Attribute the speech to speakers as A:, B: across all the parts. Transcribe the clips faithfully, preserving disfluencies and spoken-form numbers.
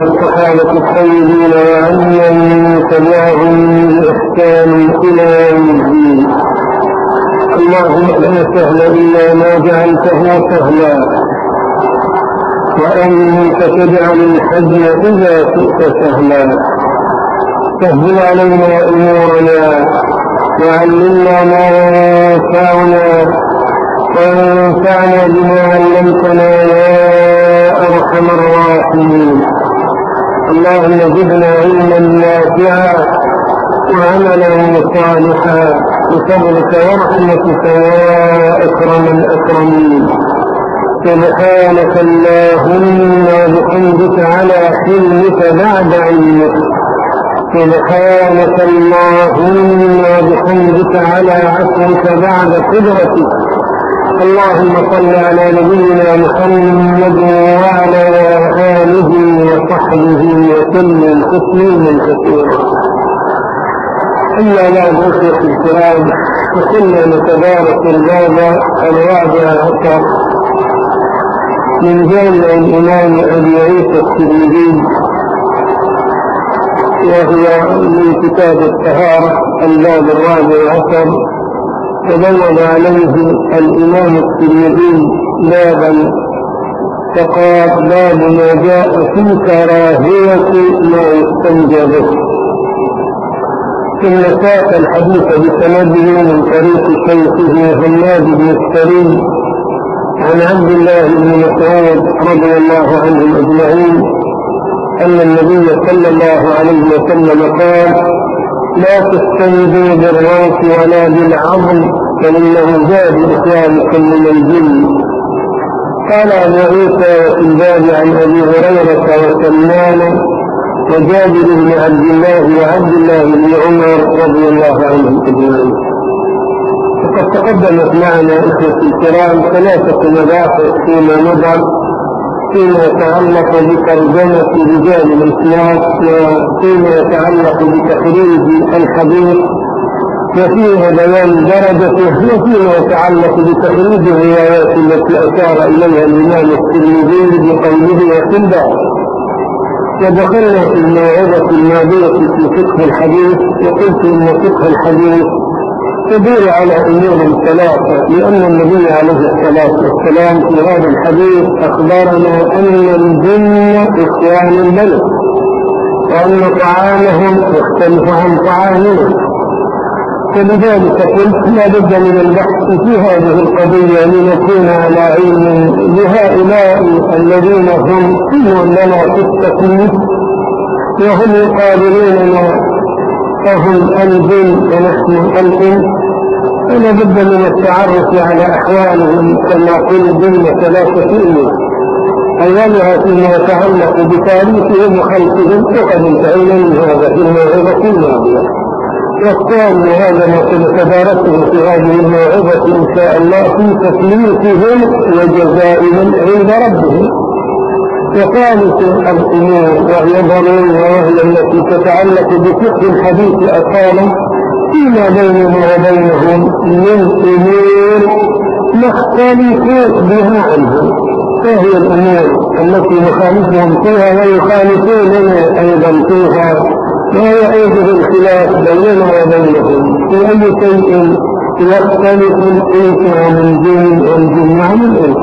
A: الصحابة الطيبين وعمن تبعهم بإحسان إلى يوم الدين. اللهم لا سهل إلا ما جعلته سهلا، وأنت تجعل الحزن إذا شئت سهلا. سهل علينا أمورنا وعلمنا ما ينفعنا وانفعنا بما علمتنا يا أرحم الراحمين. اللهم زدنا علما نافعا وعملا صالحا بفضلك ورحمتك يا أكرم الأكرمين. سبحانك اللهم وبحمدك على حلمك بعد علمك. سبحانك اللهم وبحمدك على عفوك بعد قدرتك. اللهم صل على نبينا محمد وعلى آله وصحبه وسلم تسليما كثيرا. أما بعد أخوتي الكرام، فكنا نتبارك الباب الرابع عشر من جامع الإمام أبي عيسى الترمذي، وهي من كتاب الطهارة الباب الرابع عشر. تبين عليه الإمام الترمذي بابا فقال: باب ما جاء في كراهية ما يستنجى به. ثم ساق الحديث بسنده من طريق شيخه حماد بن السري عن عبد الله بن مسعود رضي الله عنهم أجمعين أن النبي صلى الله عليه وسلم قال: لا تستنجوا بالروث ولا بالعظم فإنه زاد إخوانكم من الجن. قال أبو عيسى: وفي الباب عن أبي هريرة وسلمان وجابر بن عبد الله وعبد الله بن عمر رضي الله عنهم أجمعين. وقد تقدمت معنا إخوتي الكرام ثلاثة مباحث فيما مضى فيما يتعلق بترجمة رجال الإسلام، وفيما يتعلق بتخريج الحديث، وفيما بيان درجته، وفيما يتعلق بتخريج الروايات التي أشار إليها الإمام الترمذي بقوله وفي الباب. ودخلنا في الموعظة الماضية في فقه الحديث، وقلت إن فقه الحديث تدور على أمور ثلاثة، لأن النبي عليه الصلاة والسلام في هذا الحديث أخبرنا أن الجن إخوان البلد، وأن طعامهم يختلف عن طعامنا. فلذلك قلت لا بد من البحث في هذه القضية لنكون على علم بهؤلاء الذين هم كل لنا في التكليف، وهم يقابلوننا فهم الجن ونحن الإنس. فلا بد من التعرف على أحوالهم كما قل الجن ثلاثة أمور: أولها فيما يتعلق بتاريخهم وخلقهم، وقد انتهينا من هذا في الموعظة الماضية. والثاني هذا ما سنتدارسه في هذه الموعظة إن شاء الله في تكليفهم وجزائهم عند ربهم. وثالث الأمور وهي ضرورية، وهي التي تتعلق بفقه الحديث أصالا فيما بيننا وبينهم من أمور نختلف بها عنهم، فهي الأمور التي نخالفهم فيها ويخالفوننا أيضا فيها، وهي أيضا الخلاف بيننا وبينهم في أي شيء يختلف الإنس عن الجن والجن عن الإنس.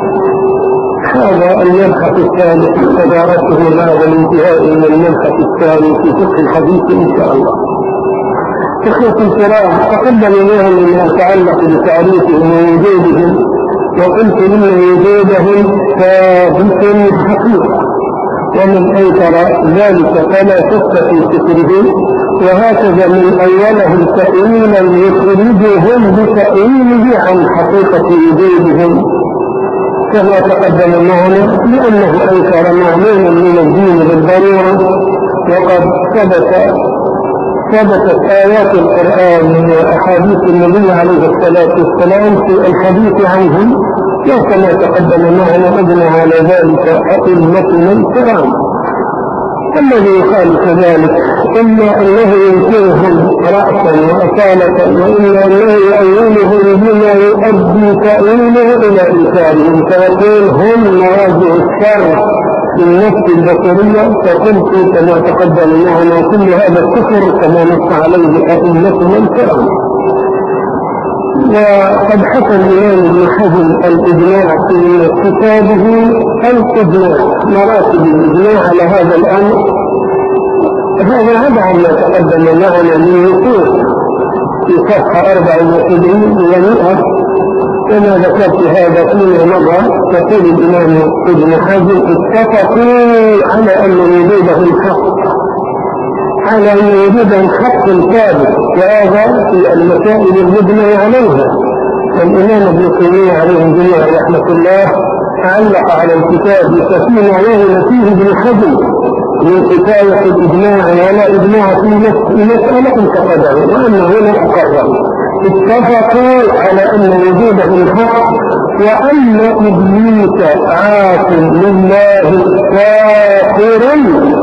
A: هذا المبحث الثالث تدارسه بعد الانتهاء من المبحث الثالث في فقه الحديث إن شاء الله. إخوتي الكرام، تقدم لهم مما يتعلق بتعريفهم ووجودهم، وقلت إن وجودهم ثابت حقيقة، ومن أنكر ذلك فلا شك في كفره. وهكذا من أولهم تأويلا يخرجهم بتأويله عن حقيقة وجودهم كما تقدم معنا، لأنه أنكر معلوم من الدين بالضرورة. وقد ثبت ثبتت آيات القرآن وأحاديث النبي عليه الصلاة والسلام في الحديث عنهم، وكما تقدم معنا أبنى على ذلك أئمتنا الكرام. الذي يخالف ذلك إما أنه ينكرهم رأسا وأصالة، وإما أنه يؤولهم بما يؤدي تأويله إلى إنكارهم، فيقول هم مواجه الشر في النفس البصرية، فقلت كما تقدم معنا كل هذا الكفر كما نص عليه أئمتنا الكرام. وقد حكى الإمام ابن حزم الإجماع في كتابه الإجماع، مراتب الإجماع على هذا الأمر. هذا عدا ما تقدم معنا من نصوص في صفحة أربع وسبعين ومئة، كما ذكرت هذا كل مرة. يقول الإمام ابن حزم اتفقوا على أن وجودهم حق، على أن وجودهم حق ثابت، وهذا في المسائل المبنى عليها. الإمام ابن تيمية عليه جميعا رحمة الله علق على الكتاب ففيما وهم فيه ابن حزم من حكاية الإجماع ولا إجماع في مسألة انتقده وأنه لا أقرر. اتفقوا على أن وجودهم حق، وأن إبليس عاص لله كافر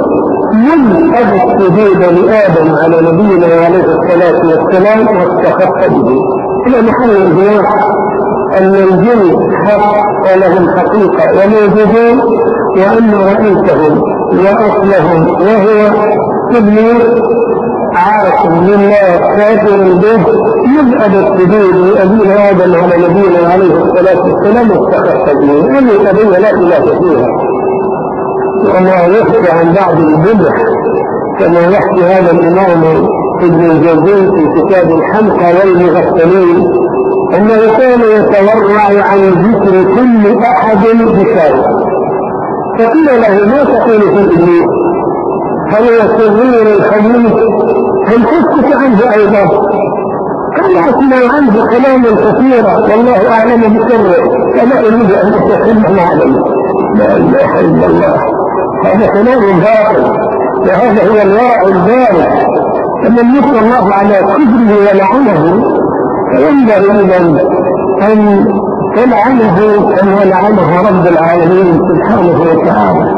A: من أبى السجود لآدم على نبينا عليه الصلاة والسلام واستخف به. إلى محل الإجماع أن الجن حق ولهم حقيقة وموجودون، وأن رئيسهم وأصلهم وهو إبليس عاص لله كافر به من أبى السجود لأبينا آدم على نبينا عليه الصلاة والسلام واستخف به. هذه قضية لا خلاف فيها، وما يحكي عن بعض البدع كما يحكي هذا الإمام ابن الجوزي في كتاب الحمقى والمغفلين أنه كان يتورع عن ذكر كل أحد بشارع، فقيل له ما تقول في الإبليس؟ هل هو الصغير الخبيث؟ هل تسكت عنه أيضا؟ قال أسمع عنه كلاما كثيرا والله أعلم بسره، فلا أريد أن أتكلم عليه. لا إله إلا الله، هذا كلام باطل، وهذا هو الورع البارد. فمن يثنى الله على كفره ولعنه فينبغي إذا أن تلعنه كما لعنه رب العالمين سبحانه وتعالى.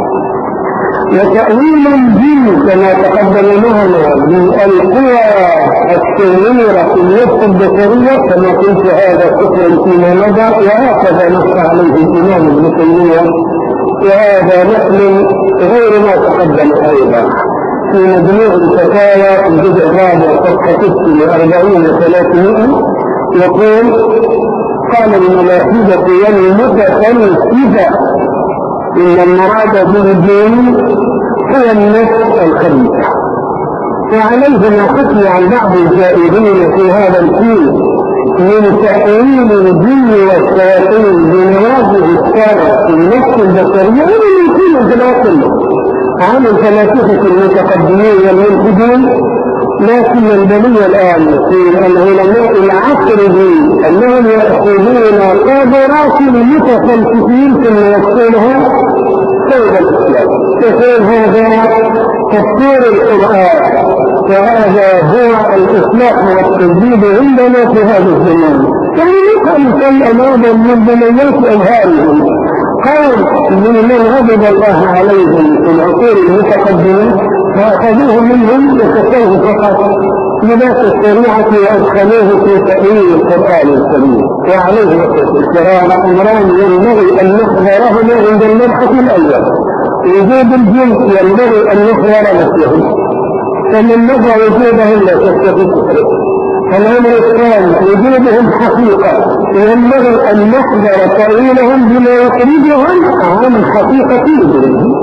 A: وتأويل الجن كما تقدم معنا بالقوى الشريرة في النفس البصرية كما قلت هذا كفر فيما مضى، وهكذا نص عليه الإمام ابن تيمية، وهذا نقل غير ما تقدم أيضا في مجموع الفتاوى في الجزء الرابع صفحة ست وأربعين وثلاثمائة. يقول قال الملاحدة والمتفلسفة إن المراد بالدين هو النفس الخبيثة، وعليه ما حكي عن بعض الجائرين في هذا الكون من تأويل الجن والشياطين بنواجه الشارع في النفس البصرية ومن يكون الجلاطل عن الفلاسفة المتقدمين والملحدين. لكن البلية الآن في العلماء العصر دي أنهم يأخذون قدرات المتفلسفين ثم يقولها سيد الإسلام، يقول هذا تفسير القرآن، وهذا هو الإصلاح والتجديد عندنا في هذا الزمان. يعني يقول كل أماما من بنيات أذهانهم قال من غضب الله عليهم في العصور المتقدمة فأخذوه منهم وكفوه فقط لباس الشريعة وأدخلوه في تأويل القرآن الكريم. وعليه الكرام أمران ينبغي أن نحذرهما عند المبحث الأول. وجود الجنس ينبغي أن نحذر مثله، فمن نظر وجودهم لا تستفيد. الأمر الثاني وجودهم حقيقة، ينبغي أن نحذر تأويلهم بما يخرجهم عن حقيقة وجودهم.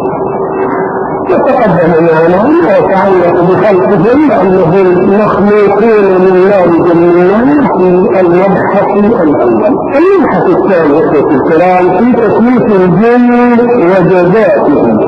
A: وتقدم معنا ما يتعلق بخلقهم أنهم مخلوقون من الله جميعا في المبحث الأول. المبحث الثاني في الكلام في تثبيت الجن وجزائهم.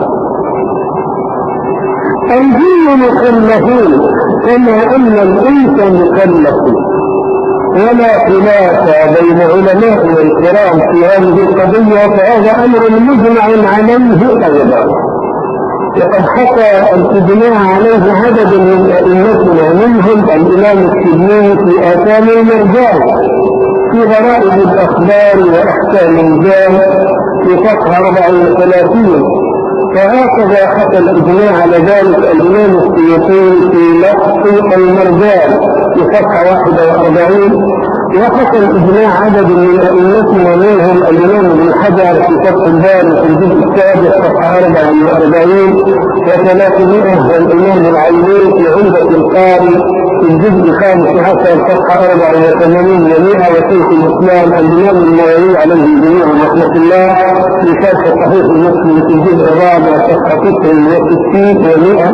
A: الجن مكلفون كما أن الإنس مكلف، ولا خلاف بين علمائنا الكرام في هذه القضية، فهذا أمر مجمع عليه أيضا. وقد حكى الإجماع عليه عدد من أئمتنا منهم الإمام الترمذي في آثام المرجان في غرائب الأخبار وأحكام الجان في صفحة أربعة وثلاثين. فهكذا حكى الإجماع على ذلك الإمام السيوطي في لفظ المرجان في صفحة واحد وأربعين، وحصل إجماع عدد من أئمتنا منهم الإمام ابن حجر في فتح الباري في الجزء السادس صفحة أربعة وأربعين وثلاثمائة، والإمام العيني في عمدة القاري في الجزء الخامس عشر صفحة أربعة وثمانين ومئة، وشيخ الإسلام الإمام النووي عليه جميع رحمة الله في شرح صحيح مسلم في الجزء الرابع صفحة تسع وستين ومئة.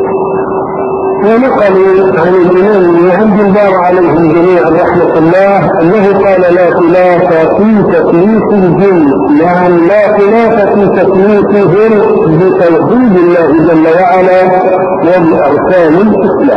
A: ونقلوا عن الإمام ابن عبد البر عليهم جميعا رحمة الله أنه قال لا خلاف في تكليف الجن، يعني لا خلاف في تكليفهم بتوحيد الله جل وعلا وبأركان الإسلام.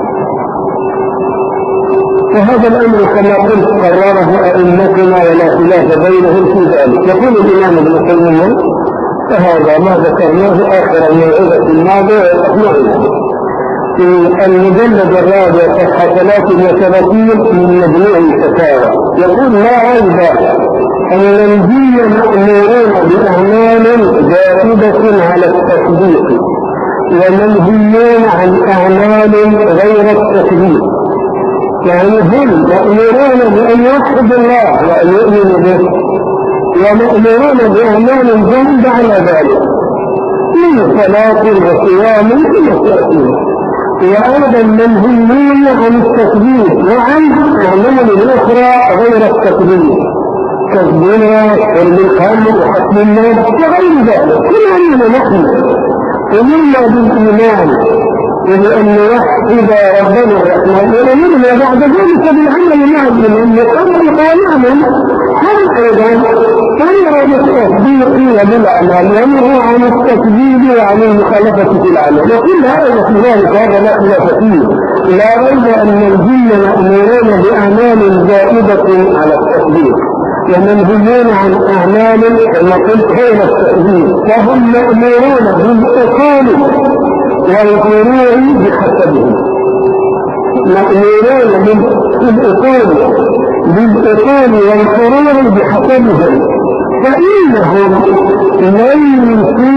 A: وهذا الأمر كما قلت قرره أئمتنا ولا خلاف بينهم في ذلك. يقول الإمام ابن تيمية فهذا ما ذكرناه آخر موعظة الماضي والأسماء في المجلد الرابع صفحة ثلاث وثلاثين من مجموع الفتاوى. يقول لا ريب أن الجن مأمورون بأعمال جائزة على التصديق ومنهيون عن أعمال غير التصديق، يعني هم مأمورون بأن يوحدوا الله وأن يؤمنوا به، ومأمورون بأعمال جائزة على ذلك من صلاة وصيام وتأثير، وأيضا منهيون عن التكبير وعن أعمال أخرى غير التكبير كالزنا وشرب الخمر وحكم الناس وغير ذلك. كلنا نحن أمرنا بالإيمان وبأن نوحد ربنا الرحمن ونؤمن بعد ذلك بالعمل معه من يقرر ونعمل هم أيضا غير بالتصديق وبالأعمال ينهى عن التكذيب وعن المخالفة في العمل. وكل هذا في ذلك هذا لا خلاف فيه. لا ريب أن الجن مأمورون بأعمال زائدة على التكذيب ومنهيون عن أعمال كما قلت غير التكذيب، فهم مأمورون بالأصول والفروع بحسبهم، مأمورون بالأصول بالأصول والفروع بحسبهم، فإنهم ليسوا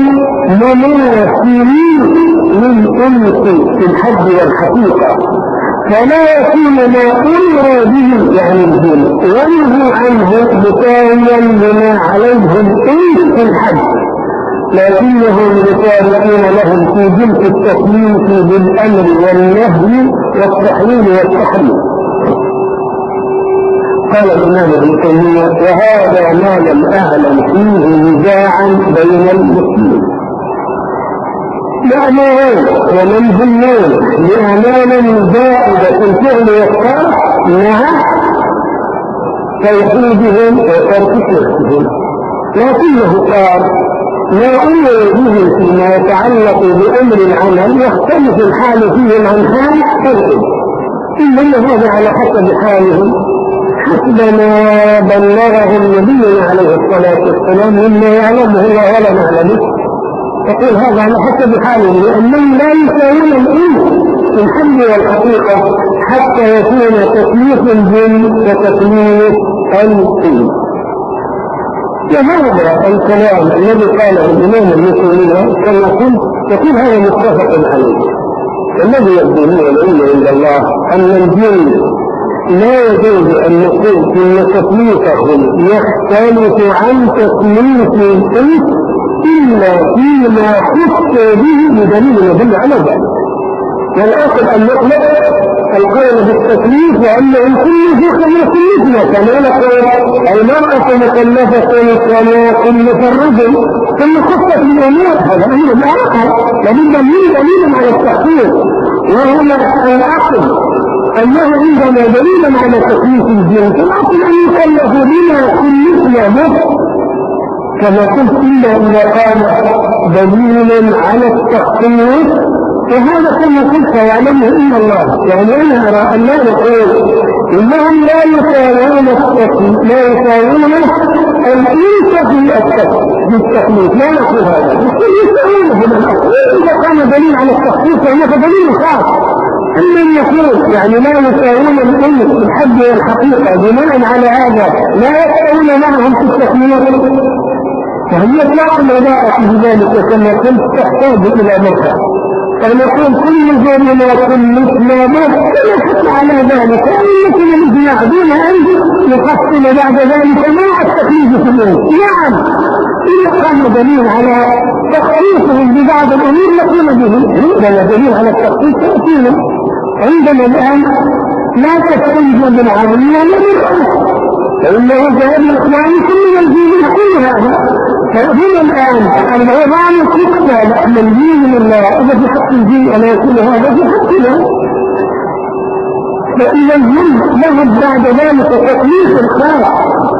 A: مماثلين للأنس في الحد والحقيقة، فلا يكون ما أمر به يعني الدين وينهوا عنه مساويا لما عليهم أنس في الحد، لكنهم يطالعون لهم في جنس التكليف بالأمر والنهي والتحليل والتحريم. قال الإمام ابن تيمية وهذا ما لم أعلم فيه نزاعا بين المسلمين، مأمورون ومنهيون لأعمال زائدة الفعل والطاعة مع توحيدهم وترك شركهم، لكنه قال ما أمر به فيما يتعلق بأمر العمل يختلف الحال فيهم عن حال خلقه، إنما هذا على حسب حالهم حسب ما بلغه النبي عليه الصلاة والسلام مما يعلمه الله ولا نعلمه. يقول هذا على حسب حالهم لأنهم لا يساوون الأمر في الحد والحقيقة حتى يكون تكليف الجن وتكليف الإنس. وهذا الكلام الذي قاله الإمام ابن تيمية كما قلت يقول هذا متفق عليه. الذي يبدو لي العلم عند الله أن الجن لا يجوز أن نقول إن تكليفهم يختلف عن تكليف الإنس إلا فيما خص به بدليل يدل على ذلك. والآخر أن نطلق القول بالتكليف وأنهم كلهم كلفنا كما نقول المرأة مكلفة كما كلف الرجل ثم خصت الأمور، هذا أمر الآخر لابد من دليل على التخصيص، وهو العقل أنه عندنا دليل على تكليف الجن فالعقل أن يكلفوا بما كلفنا به كما قلت إلا إذا كان دليلا على التخصيص، وهذا كما قلت يعلمه إلا الله. يعني أنا أرى أن لا نقول إنهم لا يساوون التكليف لا يساوون الإنس في التكليف، لا نقول هذا، نقول يساوونه من الأصل إذا كان دليل على التخصيص فهناك دليل خاص. أما أن يقول يعني لا يساوون الإنس في الحد والحقيقة بناء على هذا لا يساوون معهم في التكليف، فهي إطلاق العبارة في ذلك كما قلت تحتاج إلى مرحلة. فنقول كل زمن وكل اسلام يحكم على ذلك أن يكون الإجماع دون أن يفصل بعد ذلك ما التخليف في الأمور. نعم إذا كان دليل على تخصيصهم ببعض الأمور نقول به، عندنا دليل على التخصيص تأتينا. عندنا الآن لا تستنجد بالعربية ولا بالعربية، فإنه ذهب الإخوان كل الدين يقول هذا. فهنا الآن العظام تكفى لأن الدين من الله إذا في حق الدين ألا يكون هذا في حقنا. فإذا هم لهم بعد ذلك تكليف الخاص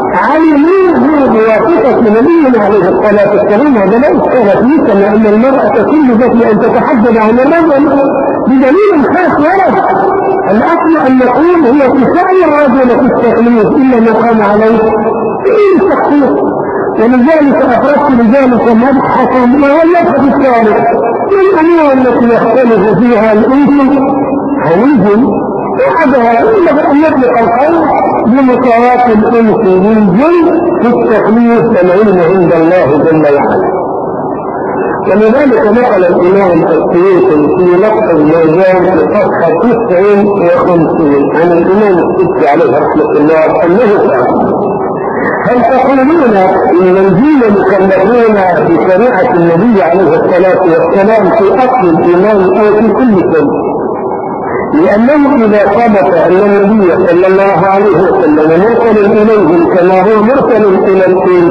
A: علموه بواسطة نبينا عليه الصلاة والسلام. هذا لا إشكال فيه، كما أن المرأة تكلفت لأن تتحدث عن الرجل بدليل خاص ورد. الأصل أن نقول هي تساوي الرجل في التكليف إلا ما قام عليه في التخصيص. ولذلك أخرجت لذلك مبحثا وولدت الثالث الأمور التي يختلف فيها الأنس عن الجن، وحدها إلا أن يطلق القول بمساواة الأنس للجن في التكليف والعلم عند الله جل وعلا. ولذلك نقل الإمام السيوطي في لفظ الميزان في صفحة تسع وخمسين عن الإمام السيوطي عليه رحمة الله أنه قال: هل تقولون إن الجن مكلفون بشريعة النبي عليه الصلاة والسلام في أصل الإيمان أو في كل شيء؟ لأنه إذا ثبت أن النبي صلى الله عليه وسلم مرسل إليهم كما هو مرسل إلى الإنس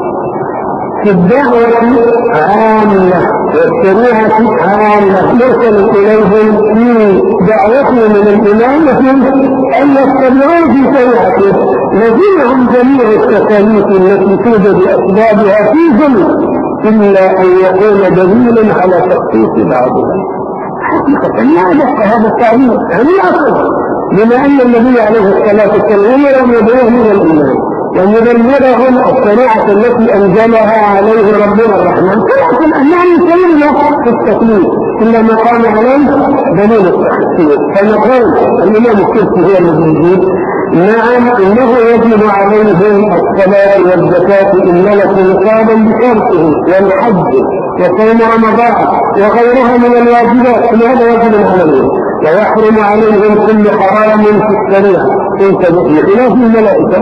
A: في الدعوة عامة والشريعة عامة، مرسل إليهم في دعوته من الإمامة أن يتبعوا في شريعته، لزمهم جميع التكاليف التي توجد أسبابها فيهم إلا أن يكون دليلا على تخصيص بعضها. حقيقة لا نبقى هذا التعليم هذه أصل، بما أن النبي عليه الصلاة والسلام لم يدعوه من الإيمان وأن يبلغهم الشريعة التي أنزلها عليه ربنا الرحمن، فلكن أنهم يسلموا في التكليف إلا ما قام عليه دليل التخصيص. فنقول الإمام السيوطي هو الذي يجيب: نعم إنه يجب عليهم الصلاة والزكاة إن ملكوا نصابا بشرطه والحج وصوم رمضان وغيرها من الواجبات، كل هذا واجب عليهم، ويحرم عليهم كل حرام في الشريعة بخلاف الملائكة.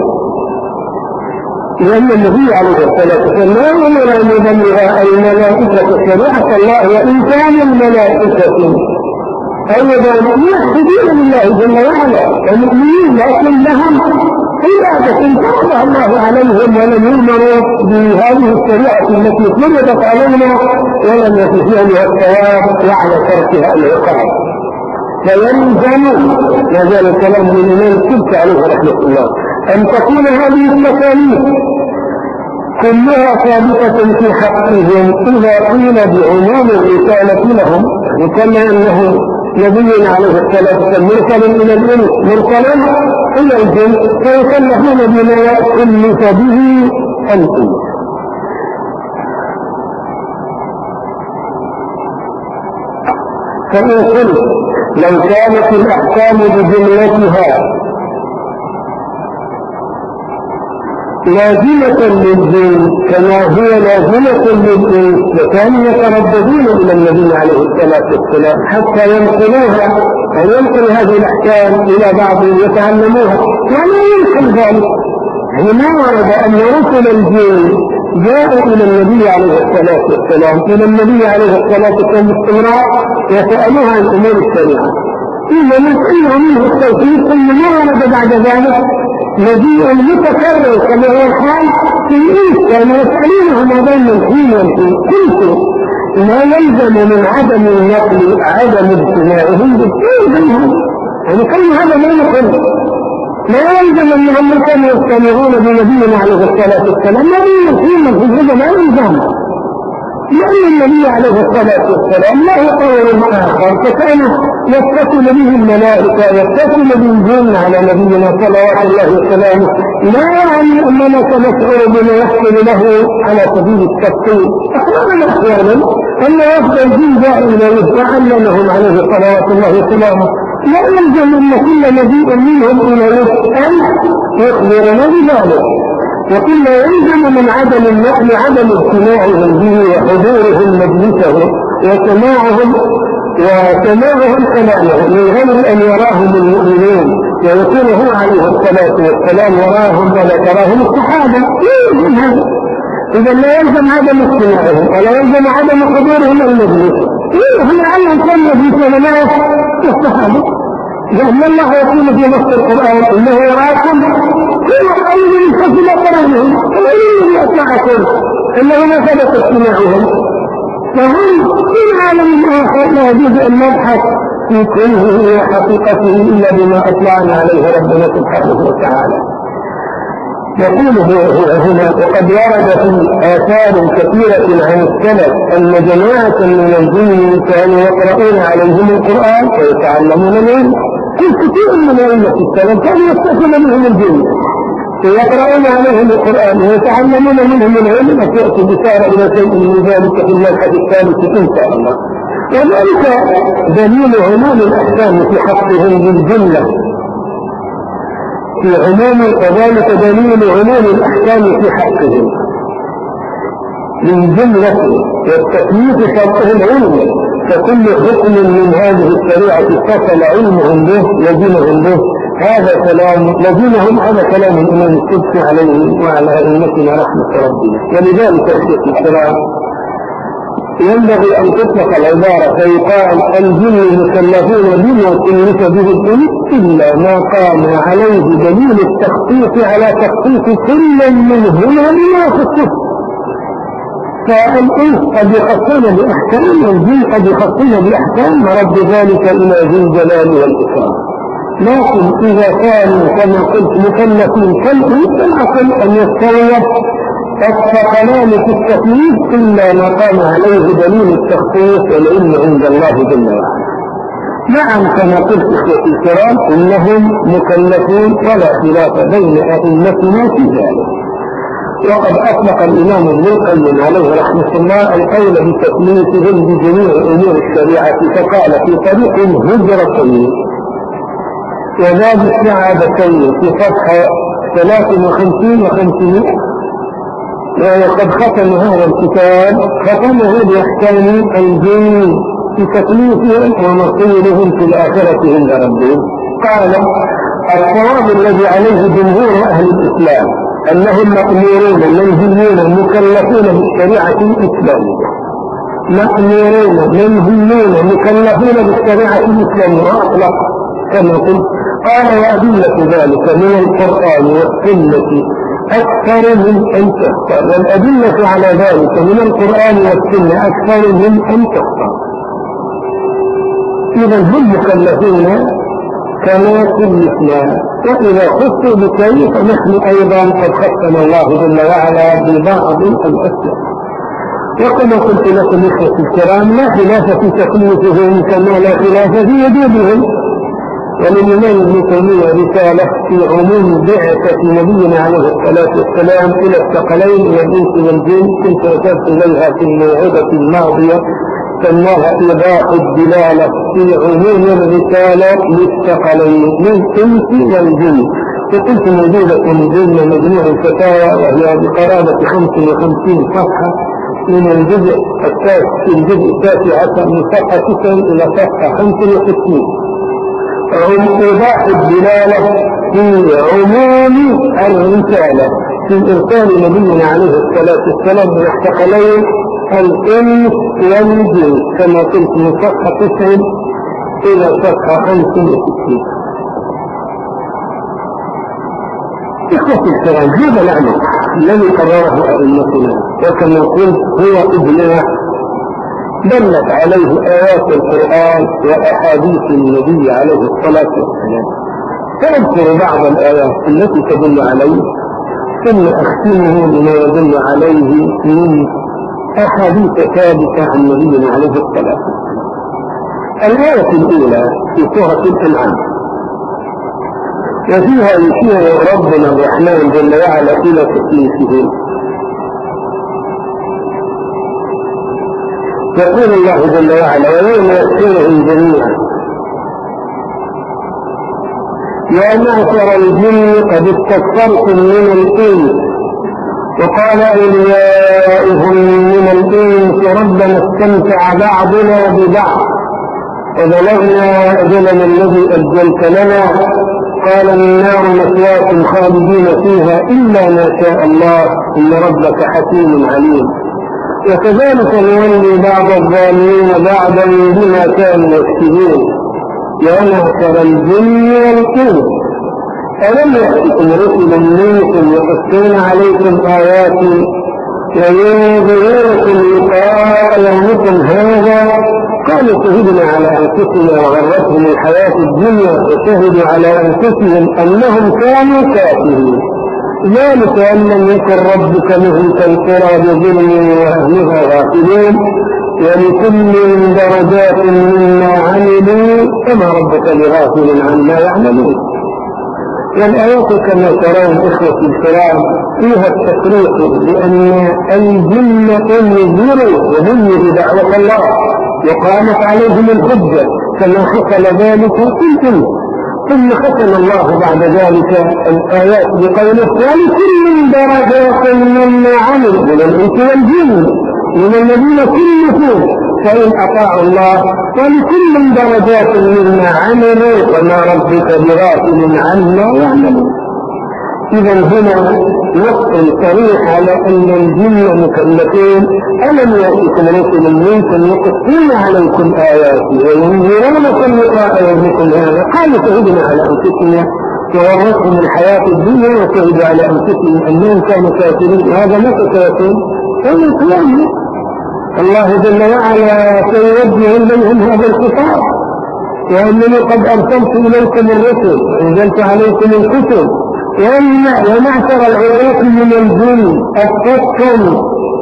A: لأن النبي عليه الصلاة والسلام أمر أن يبلغ الملائكة شريعة الله، وإن كان الملائكة أيضا يحسدون لله جل وعلا ومؤمنين، لكن لهم عبادة فرضها الله عليهم ولم يؤمروا بهذه الشريعة التي فرضت علينا ولم يكن فيها الثواب وعلى تركها العقاب. فيلزم، ما زال الكلام من الإمام السيوطي عليه رحمة الله، أن تكون هذه التكاليف كلها ثابتة في حقهم إذا قيل بعموم الرسالة لهم، وكما أنه نبي عليه الصلاة والسلام مرسل إلى الإنس مرسلا إلى الجن، فيكلفون بما كلف به الإنس. فإن قلت لو كانت الأحكام بجملتها لازمة للدين كما هي لازمة للإنس لكانوا يترددون إلى النبي عليه الصلاة والسلام حتى ينقلوها أو ينقل هذه الأحكام إلى بعض يتعلموها، ولا يمكن ذلك. يعني ما ورد أن رسل الجن جاءوا إلى النبي عليه الصلاة والسلام إلى النبي عليه الصلاة والسلام باستمرار يسألوها عن أمور الشريعة، إذا نسأله منه التوحيد ثم ما ورد بعد ذلك مجيء متكرر كما هو الحال في الإنس، كانوا يسألونهم ما بين الحين والحين. قلت لا يلزم من عدم النقل عدم اجتماعهم بالدين بينهم، يعني كل هذا ما نقول لا يلزم أنهم كانوا يستمعون بنبينا عليه الصلاة والسلام نبي الحين في هذا لا يلزم، لأن النبي عليه الصلاة والسلام له قول آخر فكان يتصل به الملائكة يتصل بالجن على نبينا صلوات الله وسلامه، لا يعني أننا سنشعر بما يحصل له على سبيل التفصيل. أحيانا أحيانا أن يفضل الجن جاء إليه وعلمهم عليه صلوات الله وسلامه، لا يلزم أن كل نبي منهم إليه أن يخبرنا بذلك، وكل يلزم من عدم النقل عدم اجتماعهم به وحضورهم مجلسه وسماعهم وسماعهم كلامه من غير أن يراهم المؤمنون ويكون هو عليه الصلاة والسلام وراهم ولا تراهم الصحابة. إذا لا يلزم عدم استماعهم ولا يلزم عدم حضورهم المجلس. هم لعلهم كانوا يجلسون معه الصحابة، لأن الله يقول في نص القرآن إنه يراكم كل قليل فضل قرآنهم وإن يسمعكم إنه ما ثبت استماعهم. فهم في عالم آخر لا يجوز أن نبحث في كله وحقيقته إلا بما أطلعنا عليه ربنا سبحانه وتعالى. يقول هنا وقد ورد في آثار كثيرة عن السلف أن جماعة من الجن كانوا يقرؤون عليهم القرآن ويتعلمون منه. كثير من أئمة السلف كانوا يستفيدون منهم الجن ويقرؤون عليهم القرآن ويتعلمون منهم العلم. وتأتي بشارة إلى شيء من ذلك في الملحد الثالث إن شاء الله. وذلك دليل عموم الأحكام في حقهم بالجملة في عموم وذلك دليل عموم الأحكام في حقهم بالجملة والتكليف شرطهم علم. فكل حكم من هذه الشريعة اتصل علمهم به لزمهم به. هذا كلام لزمهم هذا كلام الإمام السدسي عليه وعلى أئمتنا رحمة ربنا. ولذلك الشيخ الكرام ينبغي أن تطلق العبارة فيقال الجن مكلفون بما كلف به الإنس إلا ما قام عليه دليل التخصيص على تخصيص كل منهما بما يخصه. فالإنس قد يخصون بأحكام والجن قد يخصون بأحكام رد ذلك إلى ذي الجلال والإكرام. لكن إذا كانوا كما قلت مكلفين كالإنس فالأصل أن يستوي الثقلان في التكليف إلا ما قام عليه دليل التخصيص والعلم عند الله جل وعلا. نعم كما قلت إخوتي الكرام إنهم مكلفون ولا خلاف بين أئمتنا في ذلك. وقد أطلق الإمام ابن القيم عليه رحمة الله القول بتكليفهم بجميع أمور الشريعة فقال في طريق هجرتين وزاد السعادتين في صفحة ثلاث وخمسين وخمسمائة. وقد ختم هذا الكتاب ختمه بأحكام الجن في تكليفهم ومصيرهم في الآخرة عند ربهم. قال الصواب الذي عليه جمهور أهل الإسلام أنهم مأمورون منهيون مكلفون بالشريعة الإسلامية. مأمورون منهيون مكلفون بالشريعة الإسلامية وأطلق كما قلت. قال وأدلة ذلك من القرآن والسنة أكثر من أن تختار. والأدلة على ذلك من القرآن والسنة أكثر من أن تختار. إذا هم مكلفون كما كلفنا. وإذا خصوا بشيء فنحن أيضا قد خصنا الله جل وعلا ببعض الأشياء. وكما قلت لكم إخوتي الكرام لا خلاف في تكليفهم كما لا خلاف في وجودهم. وللإمام ابن تيمية رسالة في عموم بعثة نبينا عليه الصلاة والسلام إلى الثقلين إلى الإنس والجن كنت أشرت إليها في الموعظة الماضية سماها إيضاح الدلالة في عموم الرسالة للثقلين للإنس والجن. وكنت موجودة ضمن مجموع الفتاوى وهي بقرابة خمس وخمسين صفحة من الجزء التاسع في الجزء التاسع عشر من صفحة تسع إلى صفحة خمس وستين. إيضاح الدلالة في عموم الرسالة في إرسال نبينا عليه الصلاة والسلام من الثقلين الإنس والجن كما قلت من صفحة تسع إلى صفحة خمس وستين. إخوة الكرام هذا الأمر الذي قرره أئمتنا وكما قلت هو إجماع دلت عليه آيات القرآن وأحاديث النبي عليه الصلاة والسلام. سأذكر بعض الآيات التي تدل عليه ثم أختمه بما يدل عليه من أحاديث ثابتة عن نبينا عليه الصلاة والسلام. الآية الأولى في سورة الأنعام وفيها يشير ربنا الرحمن جل وعلا إلى تكليفه. يقول الله جل وعلا ويوم يحشرهم جميعا يا معشر الجن قد استكثرتم من الإنس وقال أوليائهم من الإنس ربنا استمتع بعضنا ببعض وبلغنا أجلنا الذي أجلت لنا قال النار مثواكم خالدين فيها إلا ما شاء الله إن ربك حكيم عليم. وكذلك نولي بعض الظالمين بعضا بما كانوا يكسبون. يا معشر الجن والإنس ألم يأتكم رسل منكم يقصون عليكم آياتي وينذرونكم لقاء يومكم هذا قالوا شهدنا على أنفسنا وغرتهم الحياة الدنيا وشهدوا على أنفسهم أنهم كانوا كافرين ذلك أن لم يكن ربك مهلك القرى بظلم وأهلها غافلون ولكل درجات مما عملوا كما ربك بغافل عما يعملون. والآيات كما ترون إخوة الكرام فيها التفريق لأن الجن نذروا وهم بدعوة الله وقامت عليهم الحجة كما حصل ذلك في الإنس ثم ختم الله بعد ذلك الآيات بقوله ولكل درجات مما عملوا من الإنس والجن من الذين كلفوا فإن أطاعوا الله ولكل درجات مما عملوا وما ربك بغافل عما يعملون. إذا هنا نص صريح على أن الجن مكلفين ألم يأتكم رسل منكم يقصون عليكم آياتي وينذرونكم لقاء يومكم هذا قالوا شهدنا على أنفسنا وورثهم الحياة الدنيا وشهدوا على أنفسهم أنهم كانوا كافرين. هذا متى سيكون؟ يوم القيامة الله جل وعلا سيوجه إليهم هذا الخطاب وأنني قد أرسلت إليكم الرسل وأنزلت عليكم الكتب ومعشر العراق من الجن التسكن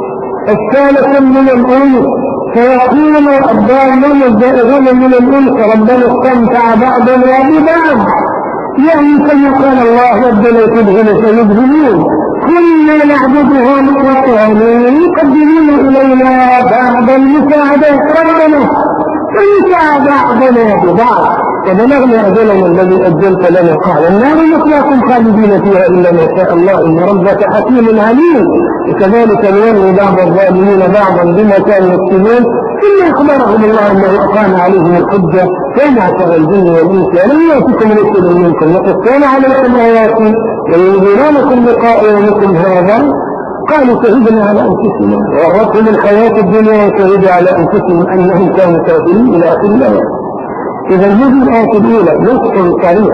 A: الثالث من الأنس فيقول الضالون الزائغون من الأنس ربنا استمتع بعضنا ببعض يعني كما قال الله ربنا تدخل سيدخلون كنا نعبدهم وكانوا يقدمون إلينا بعض المساعدات ربنا فنساعد بعضنا ببعض وبلغنا أجلنا الذي أجلت لنا قال النار مثواكم خالدين فيها إلا ما شاء الله إن ربك حكيم عليم. وكذلك نولي بعض الظالمين بعضا بما كانوا يكسبون ثم أخبرهم الله أنه أقام عليهم الحجة فمعشر الجن والإنس ألم يأتكم رسل منكم يقصون عليكم آياتي وينذرونكم لقاء يومكم هذا قالوا شهدنا على أنفسنا وغرتهم الحياة الدنيا وشهدوا على أنفسهم أنهم كانوا كافرين إلى آخر الآيات. إذا هذه الآية الأولى نص صريح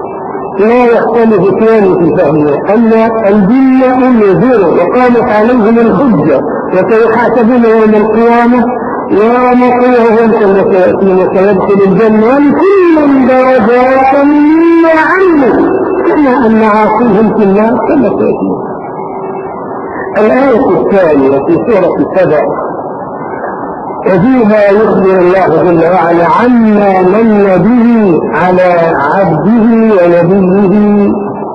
A: لا يختلف اثنان في فهمه أن الجن انذروا وقامت عليهم الحجة وسيحاسبون يوم القيامة ونقيهم كما سيأتون سيدخل الجنة ولكل درجات مما عملوا كما أن عاصيهم في النار كما سيأتون. الآية الثانية في سورة سبع وفيها يخبر الله جل وعلا عما من به على عبده ونبيه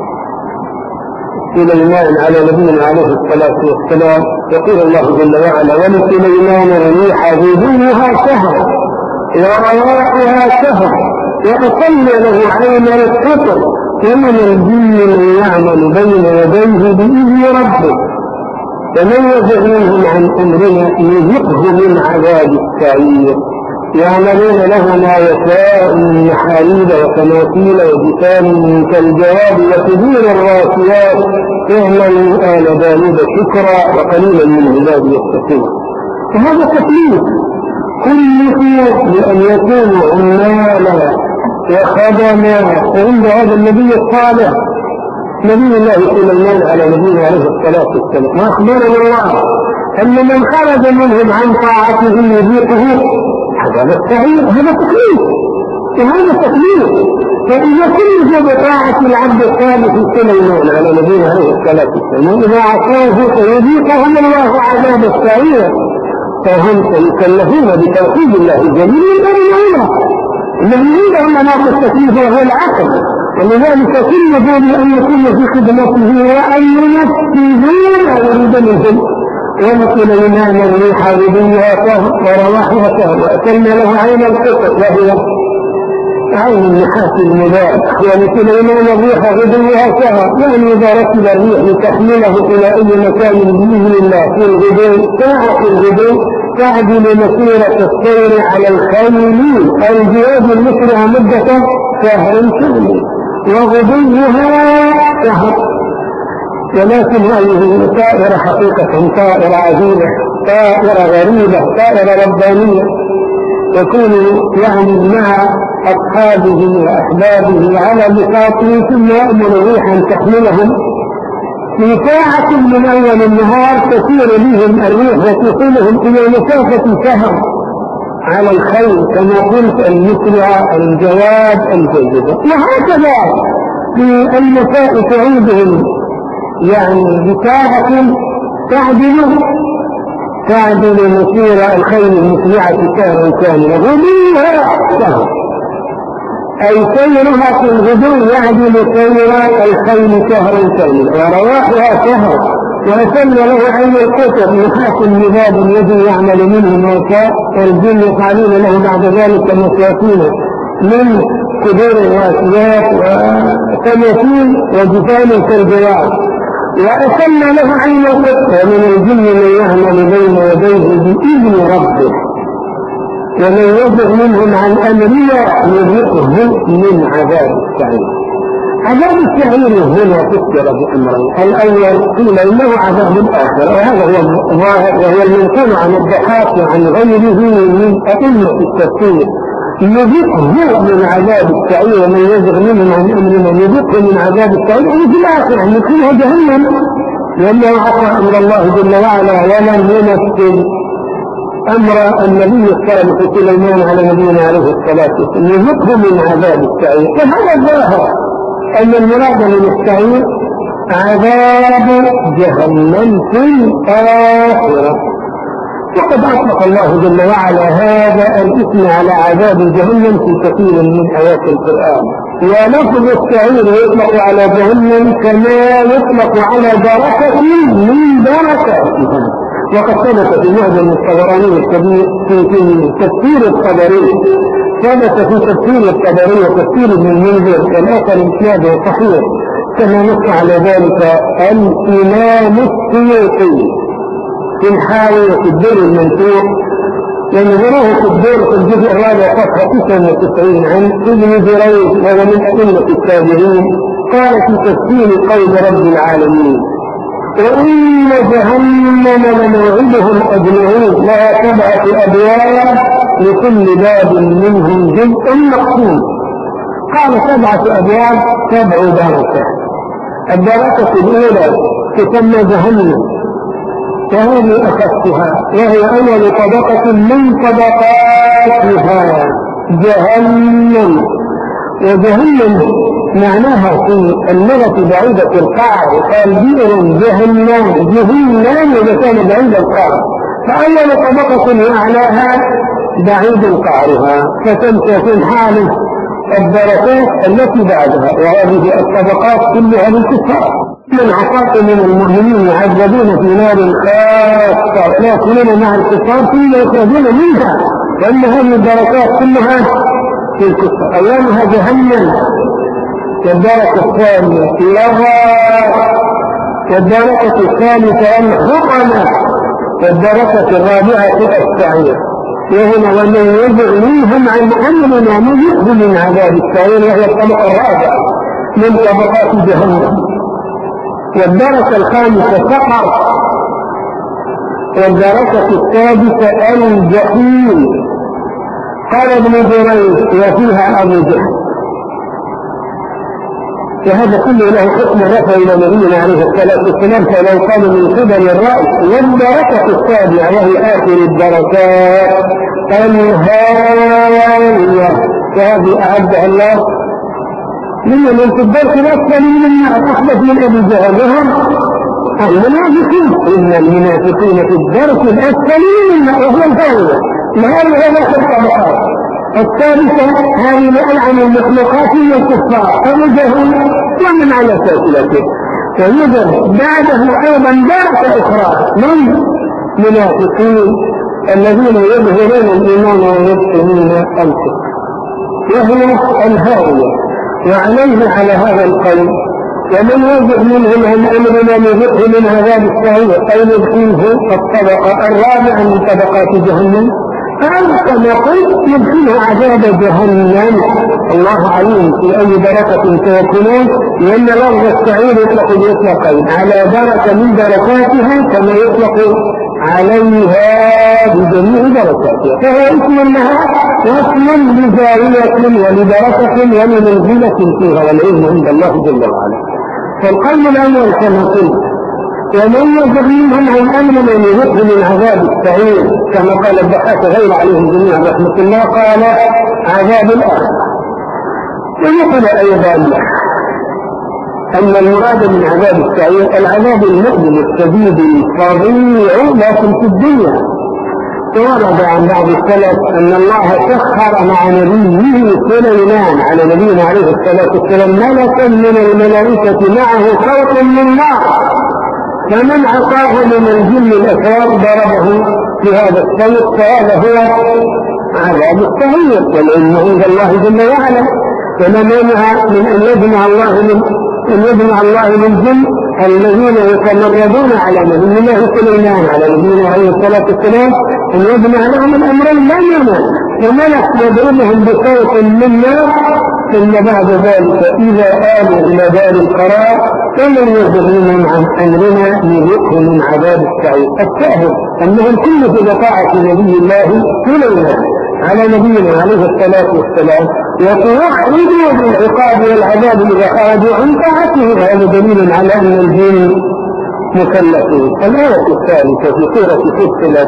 A: سليمان على نبينا عليه الصلاة والسلام. يقول الله جل وعلا ولسليمان الريح غدوها شهر ورواحها شهر وأصلنا له عين القطر ومن الجن من يعمل بين يديه بإذن ربه فمن يزغ منهم عن أمرنا يذقه من عذاب السعير يعملون له ما يشاء من محاريب وتماثيل وجفان كالجواب وقدور الراسيات اعملوا آل داود شكرا وقليلا من عبادي يتقون. فهذا تكليف كلفوا بأن يكونوا عمالا وخدما عند هذا النبي الصالح نبي الله سليمان على نبينا عليه الصلاة والسلام. وأخبرنا الله أن من خرج منهم عن طاعته يذيقه عذاب السعير. هذا تكليف وهذا تكليف. فإذا كلفوا بطاعة العبد الصالح سليمان على نبينا عليه الصلاة والسلام إذا عصوه سيذيقهم الله عذاب السعير فهم سيكلفون بتوحيد الله الجليل والعظيم الذي عندهم مناط التكليف وهو العقل ولذلك كلفوا بأن يكون في خدمته وأن ينفذون ما يريد منهم. ولسليمان الريح غدوها شهر ورواحها شهر وأكلنا له عين القطر وهي عين النحاس المذاب، ولسليمان الريح غدوها سهر، يعني إذا ركب الريح لتحمله إلى أي مكان بإذن الله في الغدو ساعة الغدو تعدل مسيرة السير على الخيل الجواد المسرع مدة شهر كامل، وغدوها شهر. ولكن هذه طائرة حقيقة طائرة عجيبة، طائرة غريبة، طائرة ربانية، يكون يعني مع أصحابه وأحبابه على بساطه، ثم يأمر ريحا تحملهم في ساعة من أول النهار تسير بهم الريح وتصلهم إلى مسافة شهر على الخيل كما قلت المسرع الجواد الجيدة. وهكذا في المساء تعيدهم يعني بساعة تعدل تعدل مسير الخيل المسرعة شهرا كاملا، غدوها شهر، أي سيرها في الغدو يعدل سير الخيل شهرا كاملا، ورواحها شهر. وأسمى له عين القطر نحاس مذاب الذي يعمل منه ما شاء، والجن يفعلون له بعد ذلك مساكين من قدور وأسياف وتماثيل وجفان كالجواد. وأسمى له عين القطر من الجن من يعمل بين يديه بإذن ربه، ومن يزغ منهم عن أمرنا نذقه من عذاب السعير. عذاب السعير هنا فسر بأمرين، الأول قيل إنه عذاب الآخرة، وهذا هو الظاهر وهو المنقول عن الضحاك وعن غيره من أئمة التفسير. نذقه من عذاب السعير ومن يزغ منهم عن أمرنا نذقه من عذاب السعير، وفي الآخرة ندخله جهنم لأنه عصى أمر الله جل وعلا ولم ينفذ أمر النبي الصالح سليمان على نبينا عليه الصلاة والسلام، نذقه من عذاب السعير. فهذا الظاهر أن المراد من السعير عذاب جهنم في الآخرة. وقد أطلق الله جل وعلا هذا الاسم على عذاب جهنم في كثير من آيات القرآن، ولفظ السعير يطلق على جهنم كما يطلق على دركة من دركاتها. وقد ثبت في معجم الطبراني الكبير في تفسير الطبري، ثبت في تفسير الطبري وتفسير ابن المنذر والآخر إسناده صحيح، كما نص على ذلك الإمام السيوطي في الحاوي وفي الدور المنثور، ونظره في الدور في الجزء الرابع صفحة تسعة وتسعين عن ابن جريج وهو من أئمة التابعين، قال في تفسير قول رب العالمين: وإن جهنم لموعدهم أجمعين لها سبعة أبواب لكل باب منهم جزء مقسوم. قال سبعة أبواب سبع دركات. الدركة الأولى تسمى جهنم، وهذه أخذتها، وهي أول طبقة من طبقاتها جهنم. وجهنم معناها في اللغة بعيدة القعر، قال بئر جهنم، جهنم إذا كان بعيد القعر، فأول طبقة أعلاها بعيد قعرها، فتمشي حال الدركات التي بعدها. وهذه الطبقات كلها للكفار، من عصاة من المؤمنين يعذبون في نار خاصة لا يكونون مع الكفار ثم يخرجون منها، لأن هذه الدركات كلها في الكفار. أولها جهنم، والدركة الثانية لظى، والدركة الثالثة الحطمة، والدركة الرابعة السعير. وهنا ومن يزغ منهم عن أمرنا نذقه من عذاب السعير، وهي الطبقة الرابعة من طبقات جهنم. والدركة الخامسة سقر، والدركة السادسة الجحيم. قال ابن جريج: وفيها أبو جهل. وهذا كله له حكم الرفع إلى نبينا عليه الصلاة والسلام، فلو قال من قبل الرأس. والدركة السابعة وهي آخر الدركات الهاوية، وهذه أعدها الله لمن في الدرك الأسفل من النار، أحدث من أبي جهل وهم المنافقين. إن المنافقين في الدرك الأسفل من النار وهو الهاوية. وهذه هذا في الطبقات. الثالثة هذه ألعن المخلوقات من الكفار أبو جهل ومن على سلسلته. فيوجد بعده أيضا درجة أخرى من منافقين الذين يظهرون الإيمان ويبطنون الكفر. وهي الهاوية. وعليه على هذا القول ومن يوجد منهم عن أمرنا نذقه من عذاب السعير أي ندخله الطبقة الرابعة من طبقات جهنم، أو كما قلت يدخله عذاب جهنم. الله عليم في أي دركة سيكونون، لأن لفظ السعير يطلق بإطلاقين، على دركة من دركاتها كما يطلق عليها بجميع دركاتها، فهو اسم لها واسم لزاوية ولدركة ولمنزلة فيها، والعلم عند الله جل وعلا. فالقول الأول كما قلت ومن يجب منهم عن أمر من يذقه من عذاب السعير كما قال الضحاك غير عليهم جميعا رحمة الله قال عذاب الآخرة. ويقول أيضا أن المراد من عذاب السعير العذاب المؤلم الشديد الفظيع لكن في الدنيا. ورد عن بعض السلف أن الله سخر مع نبيه سليمان على نبينا عليه الصلاة والسلام ملكا من الملائكة معه خوف من نار، فمن عصاه من الجن الأسرار ضربه في هذا الصوت، فهذا هو عذاب السعير. والعلم عند الله جل وعلا، وما منع من أن يجمع الله من أن يجمع الله للجن الذين يتمردون على نبي الله سليمان على نبينا عليه الصلاة والسلام أن يجمع لهم الأمرين لا يمنع، وملك يدعونهم بصوت من نار، ثم بعد ذلك إذا آلوا إلى دار القرار فمن يزغيهم عن أمرنا نذقه من عذاب السعير. الشاهد أنهم كلهم في طاعة نبي الله سليمان على نبينا عليه الصلاة والسلام وتوعدوا بالعقاب والعذاب إذا خرجوا عن طاعته، هذا دليل على أن الجن مكلفون. الآية الثالثة في سورة فصلت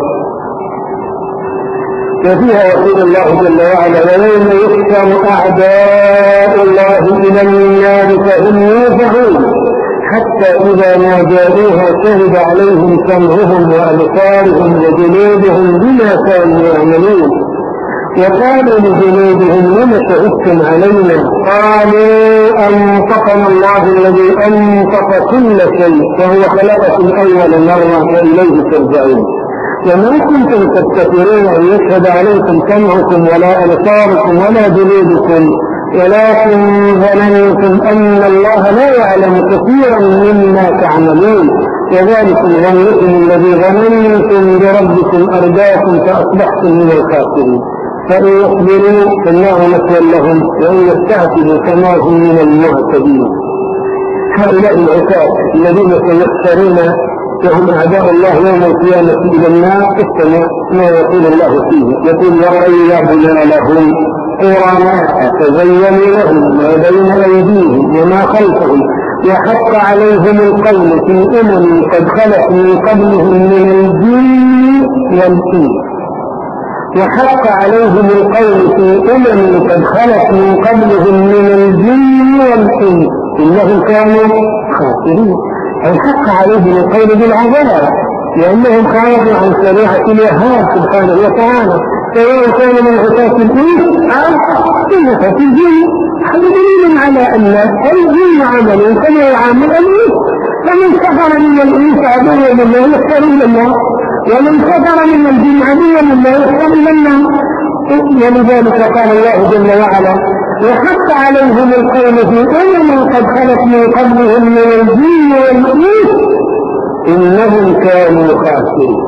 A: وفيها يقول الله جل وعلا ويوم يحشر أعداء الله إلى النار فهم يوزعون حتى إذا ما جاءوها شهد عليهم سمعهم وأبصارهم وجلودهم بما كانوا يعملون وقالوا لجنودهم لم شهدتم علينا قالوا أنطقنا الله الذي أنطق كل شيء وهو خلقكم أول مرة وإليه ترجعون وما كنتم تستطيعون أن يشهد عليكم سمعكم ولا أبصاركم ولا جلودكم ولكن ظننتم أن الله لا يعلم كثيرا مما تعملون وذلكم ظنكم الذي ظننتم بربكم أرداكم فأصبحتم من الخاسرين فإن يصبروا فالله مثوى لهم وإن يستعتبوا فما هم من المعتدين. هؤلاء العتاد الذين سيحشرون وهم أعداء الله يوم القيامة إلى النار استمع ما يقول الله فيه، يقول وغيرنا لهم قرناء تزينوا لهم ما بين أيديهم وما خلفهم وحق عليهم القول في أمم قد خلت من قبلهم من الجن والإنس وحق عليهم القول في أمم قد خلت من قبلهم من الجن والإنس إنهم كانوا خاسرين، أي حق عليهم القول بالعذاب لأنهم خرجوا عن شريعة الوهاب سبحانه وتعالى سواء كان من عتاة الإنس أو من عتاة الجن. هذا دليل على أن الجن عمل كما يعامل الإنس، فمن كفر من الإنس عدوا لله يحشر إلى الله ومن كفر من الجن عدوا لله يحشر إلى النار. ولذلك قال الله جل وعلا وحق عليهم القول في أمم قد خلت من قبلهم من الجن والإنس إنهم كانوا خاسرين.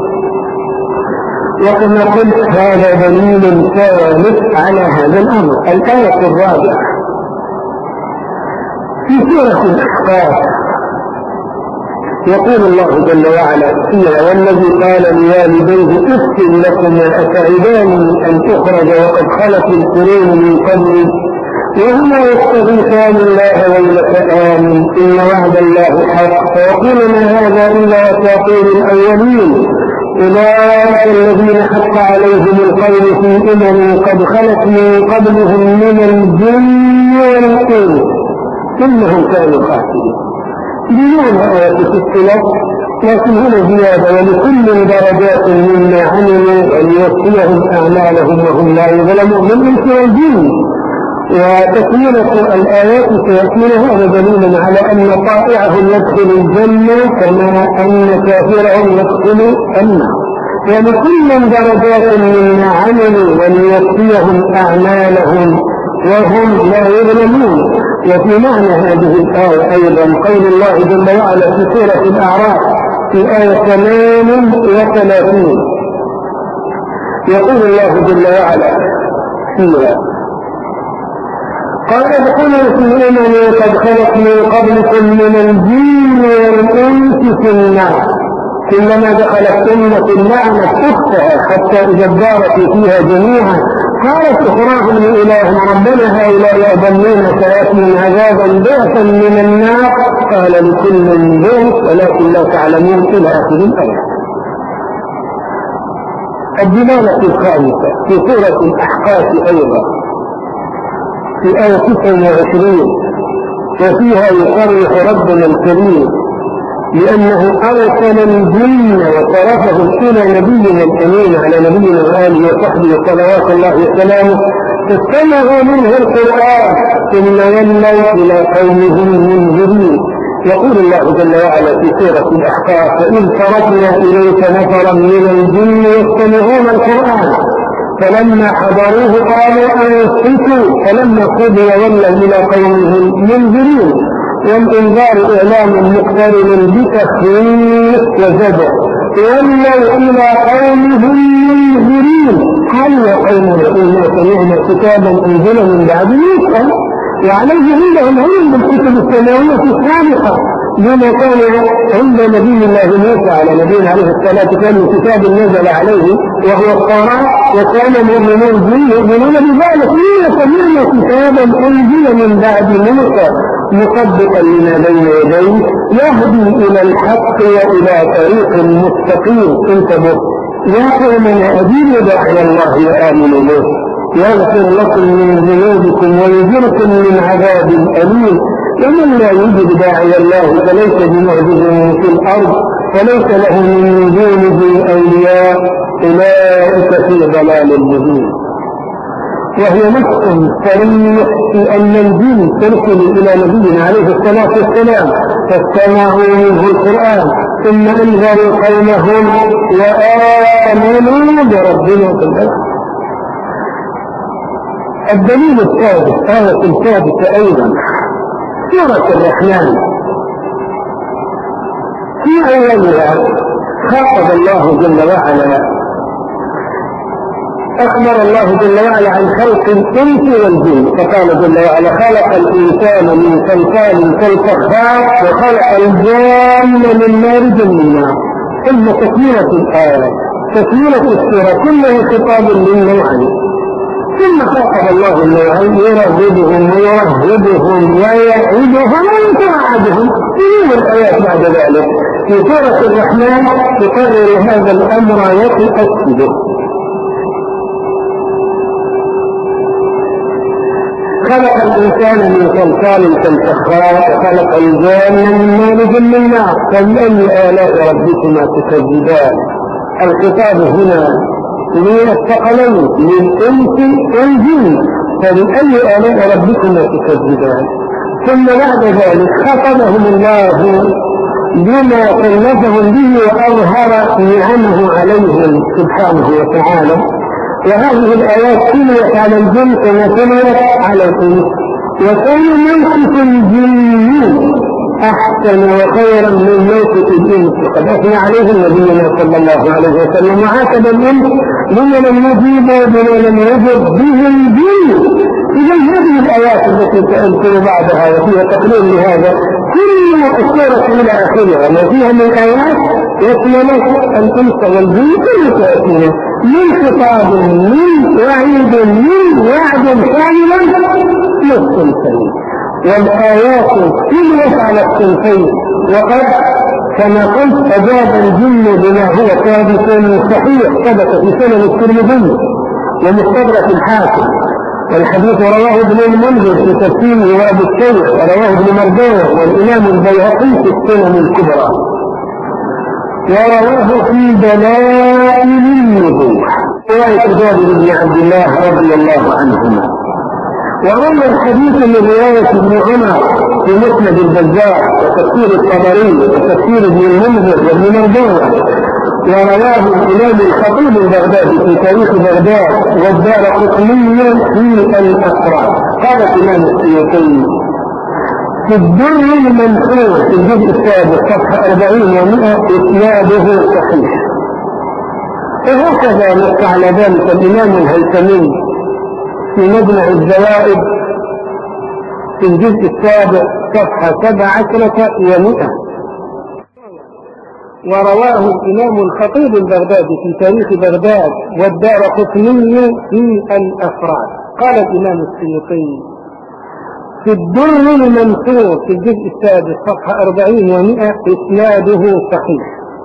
A: وكما قلت هذا دليل ثالث على هذا الأمر. الآية الرابعة في سورة الأحقاف يقول الله جل وعلا فيها والذي قال لوالديه اف لكما أتعداني أن أخرج وقد خلت القرون من قبلي وهما يستغيثان الله ويلك آمن إن وعد الله حق فيقول ما هذا إلا أساطير الأولين أولئك الذين حق عليهم القول في أمم قد خلت من قبلهم من الجن والإنس إنهم كانوا خاسرين. بمعنى آية الصلاة لكن هنا زيادة ولكل درجات مما عملوا وليوفيهم أعمالهم وهم لا يظلمون من الإنس والجن. وتكملة الآيات سيأتينا هذا دليل على أن طائعهم يدخل الجنة كما أن كافرهم يدخل النار ولكل درجات مما عملوا وليوفيهم أعمالهم وهم لا يظلمون. وفي معنى هذه الآية أيضا قول الله جل وعلا في سورة الأعراف في آية ثمان وثلاثين يقول الله جل وعلا فيها قال ادخلوا في الأمم قد خلت من قبلكم من الجن والإنس في النار كلما دخلت أمة لعنت أختها حتى إذا اداركوا فيها جميعا قالت أخراهم لإلههم ربنا هؤلاء أضلونا سيأتيهم عذابا ضعفا من النار قال لكل ضعف ولكن لا تعلمون إلى آخر الآية. الدلالة الخامسة في سورة الأحقاف أيضا في آية تسعة وعشرين وفيها يصرح ربنا الكريم لأنه أرسل الجن وصرفهم إلى نبينا الأمين على نبينا وآله وصحبه صلوات الله وسلامه فاستمعوا منه القرآن ثم ولوا إلى قومهم منذرين. يقول الله جل وعلا في سورة الأحقاف فإن فرضنا إليك نفرا من الجن يستمعون القرآن فلما حضروه قالوا أنصتوا فلما قضي ولوا إلى قومهم منذرين. والإنذار إعلام مقترن بتخويف وزجر ولوا إلى قومهم منذرين قالوا يا قومنا إنا سمعنا كتابا أنزل من بعد موسى وعليه عندهم علم بالكتب السماوية السابقة بما كان عند نبي الله موسى على نبينا عليه الصلاة والسلام كتاب نزل عليه وهو التوراة وكان المؤمنون يؤمنون بذلك إنا سمعنا كتابا أنزل من بعد موسى مصدقا لما بين يديه يهدي إلى الحق وإلى طريق مستقيم. انتبهوا يا قومنا أجيبوا داعي الله وآمنوا به يغفر لكم من ذنوبكم ويجركم من عذاب أليم. ومن لا يجب داعي الله فليس بمعجز في الأرض وليس له من دونه أولياء أولئك في ضلال مبين. وهي نص صريح في أن الجن ترسل إلى نبينا عليه الصلاة والسلام فاستمعوا منه القرآن ثم أنذروا قومهم وآمنوا بربنا كلهم. الدليل الثالث آية الثابتة أيضا سورة الرحمن في أولها خاطب الله جل وعلا أخبر الله جل وعلا عن خلق الإنس والجن فقال جل وعلا خلق الإنسان من صلصال كالفخار وخلق الجان من مارج من نار. ثم تكملة الآية تكملة السورة كلها خطاب للنوعين ثم خاطب الله النوعين يرغبهم ويرهبهم ويعيدهم ويتوعدهم في الآيات بعد ذلك. في سورة الرحمن تقرر هذا الأمر وتؤكده. خلق الإنسان من صلصال كالفخار وخلق الجان من مارج من نار فبأي آلاء ربكما تكذبان. الخطاب هنا للثقلين للإنس والجن فبأي آلاء ربكما تكذبان. ثم بعد ذلك خطبهم الله بما كلفهم به وأظهر نعمه عليهم سبحانه وتعالى. وهذه الآيات تليت على الجن كما تليت على الإنس وكان موقف الجن أحسن وخيرا من موقف الإنس وقد أثنى عليه نبينا صلى الله عليه وسلم وعاتب الإنس بما لم يجيبوا بما لم يجب به الجن. إذا هذه الآيات التي تأذكر بعدها وفيها تقرير لهذا كل السورة إلى آخرها ما فيها من آيات يشمل الإنس والجن كل تأثير من خطاب من وعيد من وعد كاملا للصنفين. والآيات كلها على الصنفين وقد كما قلت أجاب الجن بما هو ثابت صحيح ثبت في سنن الترمذي ومستدرك الحاكم. والحديث رواه ابن المنذر في تفسيره وابو الشيخ ورواه ابن مردويه والإمام البيهقي في السنن الكبرى ورواه في دلائل النبوة رواية جابر بن عبد الله رضي الله عنهما. وروى الحديث من رواية ابن عمر في مسند البزار وتفسير الطبري وتفسير ابن المنذر وابن مردويه ورواه الإمام الخطيب البغدادي في تاريخ بغداد والدارقطني في الأسرار. قال الإمام السيوطي في الدر المنثور في الجزء السادس صفحة أربعين ومئة إسناده صحيح. وهكذا نص على ذلك الإمام الهيثمي في مجمع الزوائد في الجزء السابع صفحة سبع عشرة ومئة. ورواه الإمام الخطيب البغدادي في تاريخ بغداد والدارقطني في الأفراد. قال الإمام السيوطي في الدر المنثور في الجزء السادس صفحة أربعين ومئة إسناده صحيح.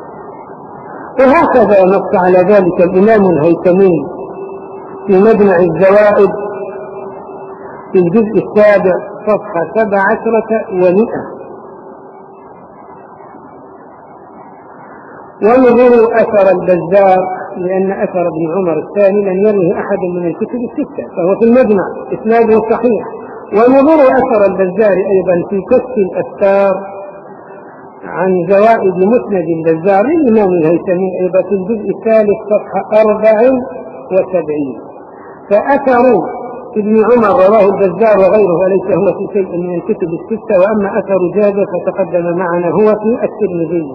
A: وهكذا نص على ذلك الإمام الهيثمي في مجمع الزوائد في الجزء السابع صفحة سبع عشرة ومئة. ونظروا أثر البزار لأن أثر ابن عمر الثاني لم يروه أحد من الكتب الستة فهو في المجمع إسناده صحيح. ونظروا أثر البزار أيضا في كشف الأستار عن زوائد مسند البزار للإمام الهيثمي أيضا في الجزء الثالث صفحة أربع وسبعين. فأثر ابن عمر رواه البزار وغيره وليس هو في شيء من الكتب الستة. وأما أثر جابر فتقدم معنا هو في الترمذي.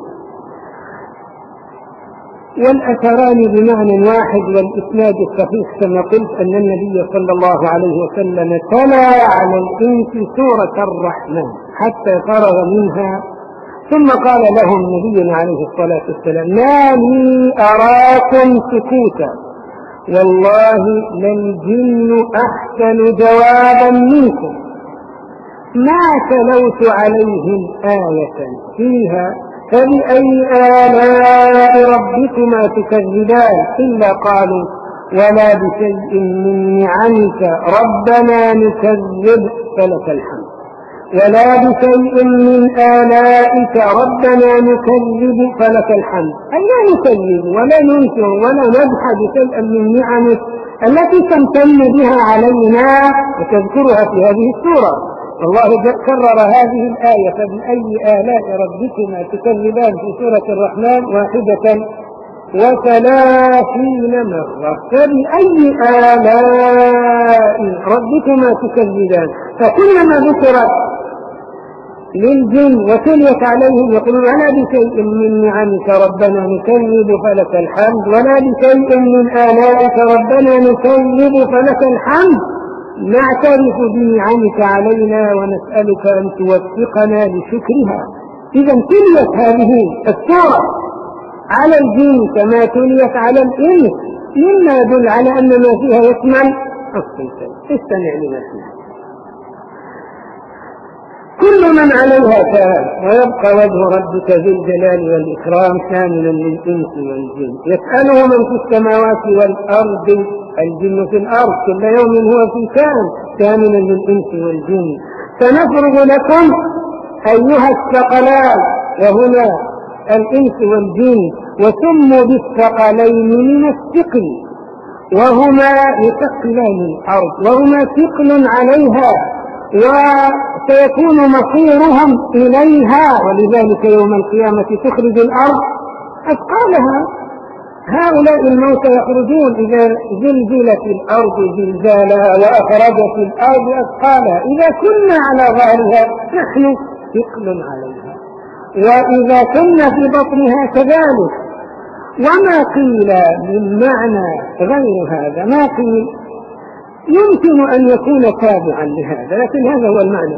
A: والأثران بمعنى واحد والإسناد الصحيح كما قلت أن النبي صلى الله عليه وسلم تلا على الإنس سورة الرحمن حتى فرغ منها ثم قال لهم نبينا عليه الصلاة والسلام ما لي أراكم سكوتا والله للجن أحسن جوابا منكم ما تلوت عليهم آية فيها فبأي آلاء ربكما تكذبان إلا قالوا ولا بشيء من نعمك ربنا نكذب فلك الحمد ولا بشيء من آلائك ربنا نكذب فلك الحمد أي لا نكذب ولا ننكر ولا نجحد شيئا من نعمك التي تمتن بها علينا وتذكرها في هذه السورة. الله كرر هذه الآية فبأي آلاء ربكما تكذبان في سورة الرحمن واحدة وثلاثين مرة. فبأي آلاء ربكما تكذبان فكلما ذكرت للجن وتليت عليهم يقولون ولا بشيء من نعمك ربنا نكذب فلك الحمد ولا بشيء من آلائك ربنا نكذب فلك الحمد نعترف بنعمك علينا ونسألك أن توفقنا لشكرها. إذا تليت هذه السورة على الجن كما تليت على الإنس مما يدل على أن ما فيها يشمل الصنفين. استمع لما فيها. كل من عليها فان ويبقى وجه ربك ذي الجلال والإكرام كاملا للإنس والجن يسأله من في السماوات والأرض الجن في الأرض كل يوم هو في كان كاملا للإنس والجن. سنفرغ لكم أيها الثقلان وهنا الإنس والجن وسموا بالثقلين من الثقل وهما يثقلان الأرض وهما ثقل عليها وسيكون مصيرهم إليها ولذلك يوم القيامة تخرج الأرض أثقالها. هؤلاء الموتى يخرجون إذا زلزلت الأرض زلزالها وأخرجت الأرض أثقالها. إذا كنا على ظهرها نحن ثقل عليها وإذا كنا في بطنها كذلك. وما قيل من معنى غير هذا ما قيل يمكن أن يكون تابعا لهذا لكن هذا هو المعنى.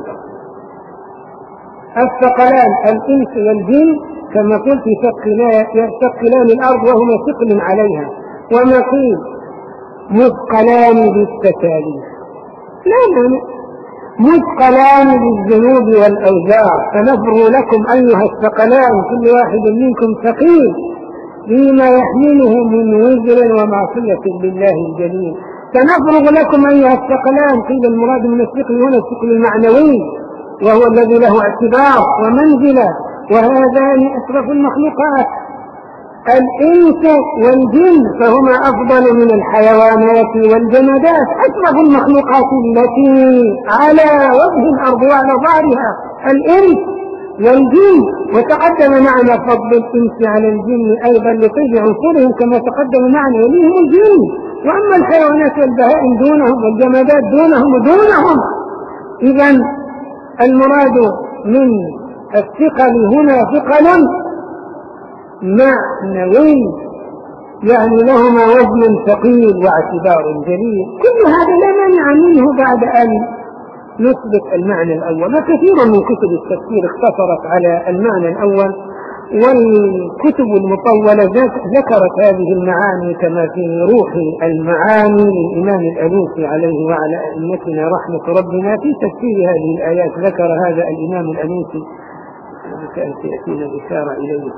A: الثقلان الإنس والجن كما قلت يثقلان الأرض وهما ثقل عليها. وما قيل مثقلان بالتكاليف لا معنى مثقلان بالذنوب والأوزار. فنفرغ لكم أيها الثقلان كل واحد منكم ثقيل فيما يحمله من وزر ومعصية بالله الجليل. سنفرغ لكم أيها الثقلان قيل المراد من الثقل هنا الثقل المعنوي وهو الذي له اعتبار ومنزلة وهذان أشرف المخلوقات الإنس والجن فهما أفضل من الحيوانات والجمادات أشرف المخلوقات التي على وجه الأرض وعلى ظهرها الإنس والجن وتقدم معنا فضل الإنس على الجن أيضا لطيب عنصرهم كما تقدم معنا وليهم الجن، وأما الحيوانات والبهائم دونهم والجمادات دونهم ودونهم. إذن المراد من الثقل هنا ثقل معنوي، يعني لهما وزن ثقيل واعتبار جليل. كل هذا لا مانع منه بعد أن نثبت المعنى الأول، وكثير من كتب التفسير اختصرت على المعنى الأول، والكتب المطولة ذكرت هذه المعاني كما في روح المعاني للإمام الألوسي عليه وعلى أئمتنا رحمة ربنا في تفسير هذه الآيات. ذكر هذا الإمام الألوسي كان سيأتينا الإشارة إليه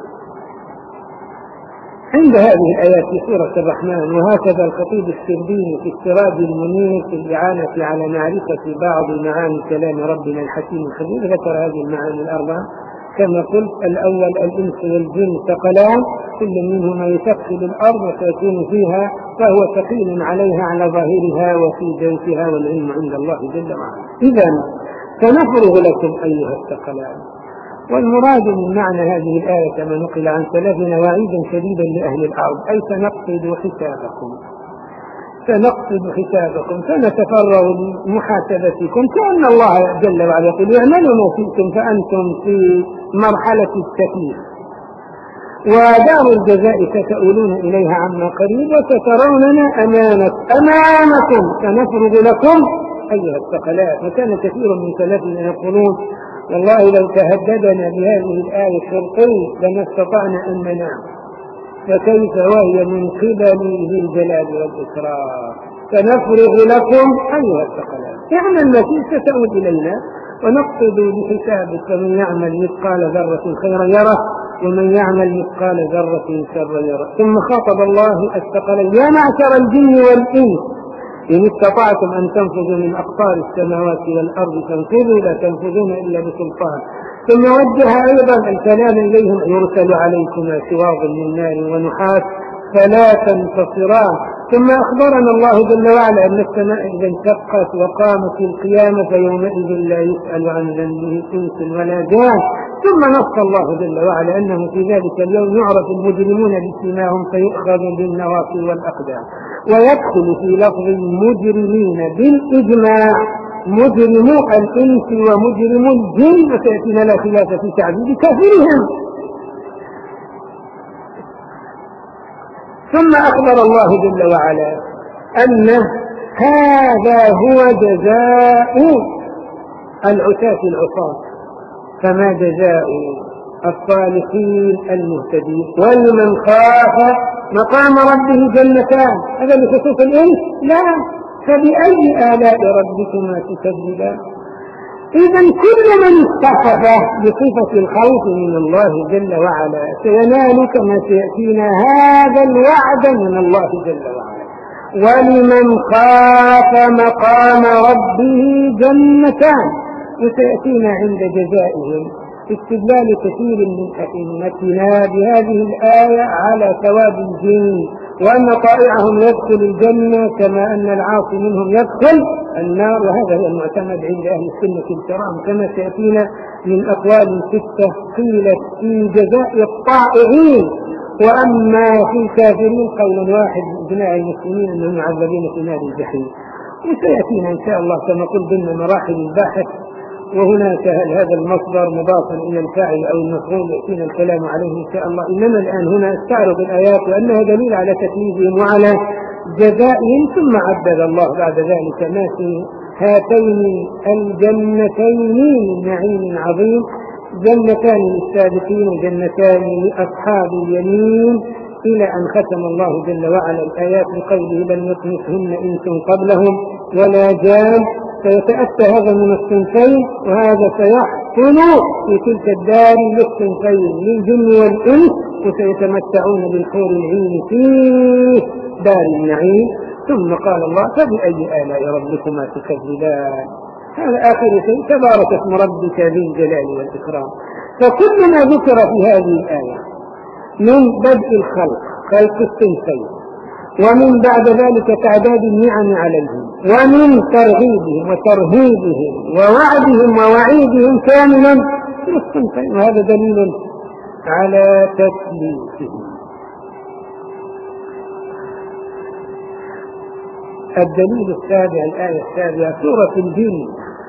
A: عند هذه الآيات في سورة الرحمن. وهكذا الخطيب السرديني في السراج المنير في الإعانة على معرفة بعض معاني كلام ربنا الحكيم الخبير ذكر هذه المعاني الأربعة كما قلت. الأول الإنس والجن ثقلان كل منهما يثقل الأرض وسيكون فيها فهو ثقيل عليها على ظاهرها وفي جوفها، والعلم عند الله جل وعلا. إذن سنفرغ لكم أيها الثقلان. والمراد من معنى هذه الآية كما نقل عن سلفنا وعيدا شديدا لأهل الأرض، أي سنقصد حسابكم سنقصد حسابكم سنتفرغ لمحاسبتكم، كأن الله جل وعلا يقول اعملوا ما شئتم فأنتم في مرحلة التكليف، ودار الجزاء ستؤولون إليها عما قريب وستروننا أمانة أمامكم سنفرغ لكم أيها الثقلات. وكان كثير من سلفنا يقولون والله لو تهددنا بهذه الآية الشرقي لما استطعنا أن ننام، فكيف وهي من قبل ذي الجلال والإكرام. سنفرغ لكم أيها الثقلات، اعمل ما شئت ستعود إلينا ونقصد بحسابك فمن يعمل مثقال ذرة خيرا يره ومن يعمل مثقال ذرة شرا يره. ثم خاطب الله الثقلين يا معشر الجن والإنس إن استطعتم أن تنفذوا من أقطار السماوات والأرض فانفذوا لا تنفذون إلا بسلطان. ثم وجه أيضا الكلام إليهم يرسل عليكما شواظ من نار ونحاس فلا تنتصران. ثم أخبرنا الله جل وعلا أن السماء إذا انشقت وقامت القيامة فيومئذ لا يسأل عن ذنبه إنس ولا جان. ثم نص الله جل وعلا أنه في ذلك اليوم يعرف المجرمون بسيماهم فيؤخذ بالنواصي والأقدام. ويدخل في لفظ المجرمين بالإجماع مجرمو الإنس ومجرمو الجن، وسيأتينا لا خلاف في تعذيب كافرهم. ثم أخبر الله جل وعلا أن هذا هو جزاء العتاة العصاة، فما جزاء الصالحين المهتدين. ولمن خاف مقام ربه جنتان، هذا بخصوص الإنس؟ لا، فبأي آلاء ربكما تكذبان. إذن كل من اتصف بصفة الخوف من الله جل وعلا سينال كما سيأتينا هذا الوعد من الله جل وعلا. ولمن خاف مقام ربه جنتان، وسيأتينا عند جزائهم استدلال كثير من أئمتنا بهذه الآية على ثواب الجن، وأن طائعهم يدخل الجنة كما أن العاصي منهم يدخل النار، وهذا هو المعتمد عند أهل السنة الكرام كما سيأتينا من أقوال ستة قيلت في جزاء الطائعين. وأما في الكافرين قول واحد إجماع المسلمين أنهم يعذبون في نار الجحيم. وسيأتينا إن شاء الله كما قلت ضمن مراحل الباحث، وهناك هل هذا المصدر مضافا إلى الفاعل أو المفعول يأتينا الكلام عليه إن شاء الله. إنما الآن هنا استعرض الآيات وأنها دليل على تكليفهم وعلى جزائهم. ثم عدد الله بعد ذلك ما في هاتين الجنتين من نعيم عظيم، جنتان للسابقين وجنتان لأصحاب اليمين، إلى أن ختم الله جل وعلا الآيات بقوله لم يطمثهن إنس قبلهم ولا جان. فيتأتى هذا من الصنفين، وهذا سيحصل في تلك الدار للصنفين للجن والإنس، وسيتمتعون بالحور العين في دار النعيم. ثم قال الله فبأي آلاء ربكما تكذبان. هذا آخر شيء، تبارك اسم ربك ذي الجلال والإكرام. فكل ما ذكر في هذه الآية من بدء الخلق خلق الصنفين، ومن بعد ذلك تعداد النعم عليهم، ومن ترغيبهم وترهيبهم ووعدهم ووعيدهم كاملا يمثل الصنفين، وهذا دليل على تثليثهم. الدليل السابع الآية السابعة سورة الجن،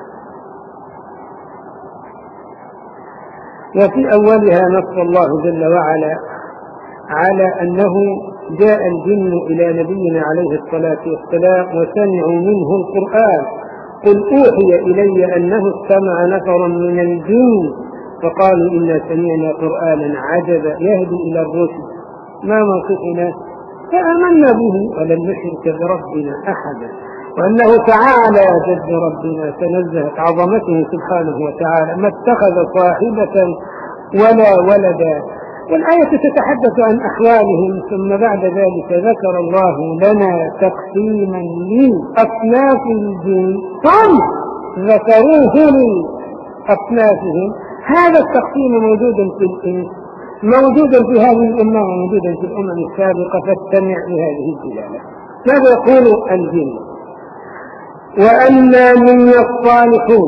A: وفي أولها نص الله جل وعلا على أنه جاء الجن إلى نبينا عليه الصلاة والسلام وسمعوا منه القرآن، قل أوحي إلي أنه استمع نفر من الجن فقالوا إنا سمعنا قرآنا عجبا يهدي إلى الرشد ما موقفنا فآمنا به ولن نشرك بربنا أحدا، وأنه تعالى جد ربنا تنزهت عظمته سبحانه وتعالى ما اتخذ صاحبة ولا ولدا. والآية تتحدث عن أحوالهم، ثم بعد ذلك ذكر الله لنا تقسيما لأصناف الجن ثم ذكروه لأصنافهم. هذا التقسيم موجود في الإنس، موجود في هذه الأمة وموجود في الأمم السابقة، فاستمع لهذه الدلالة. ماذا يقول الجن؟ وأنا منا الصالحون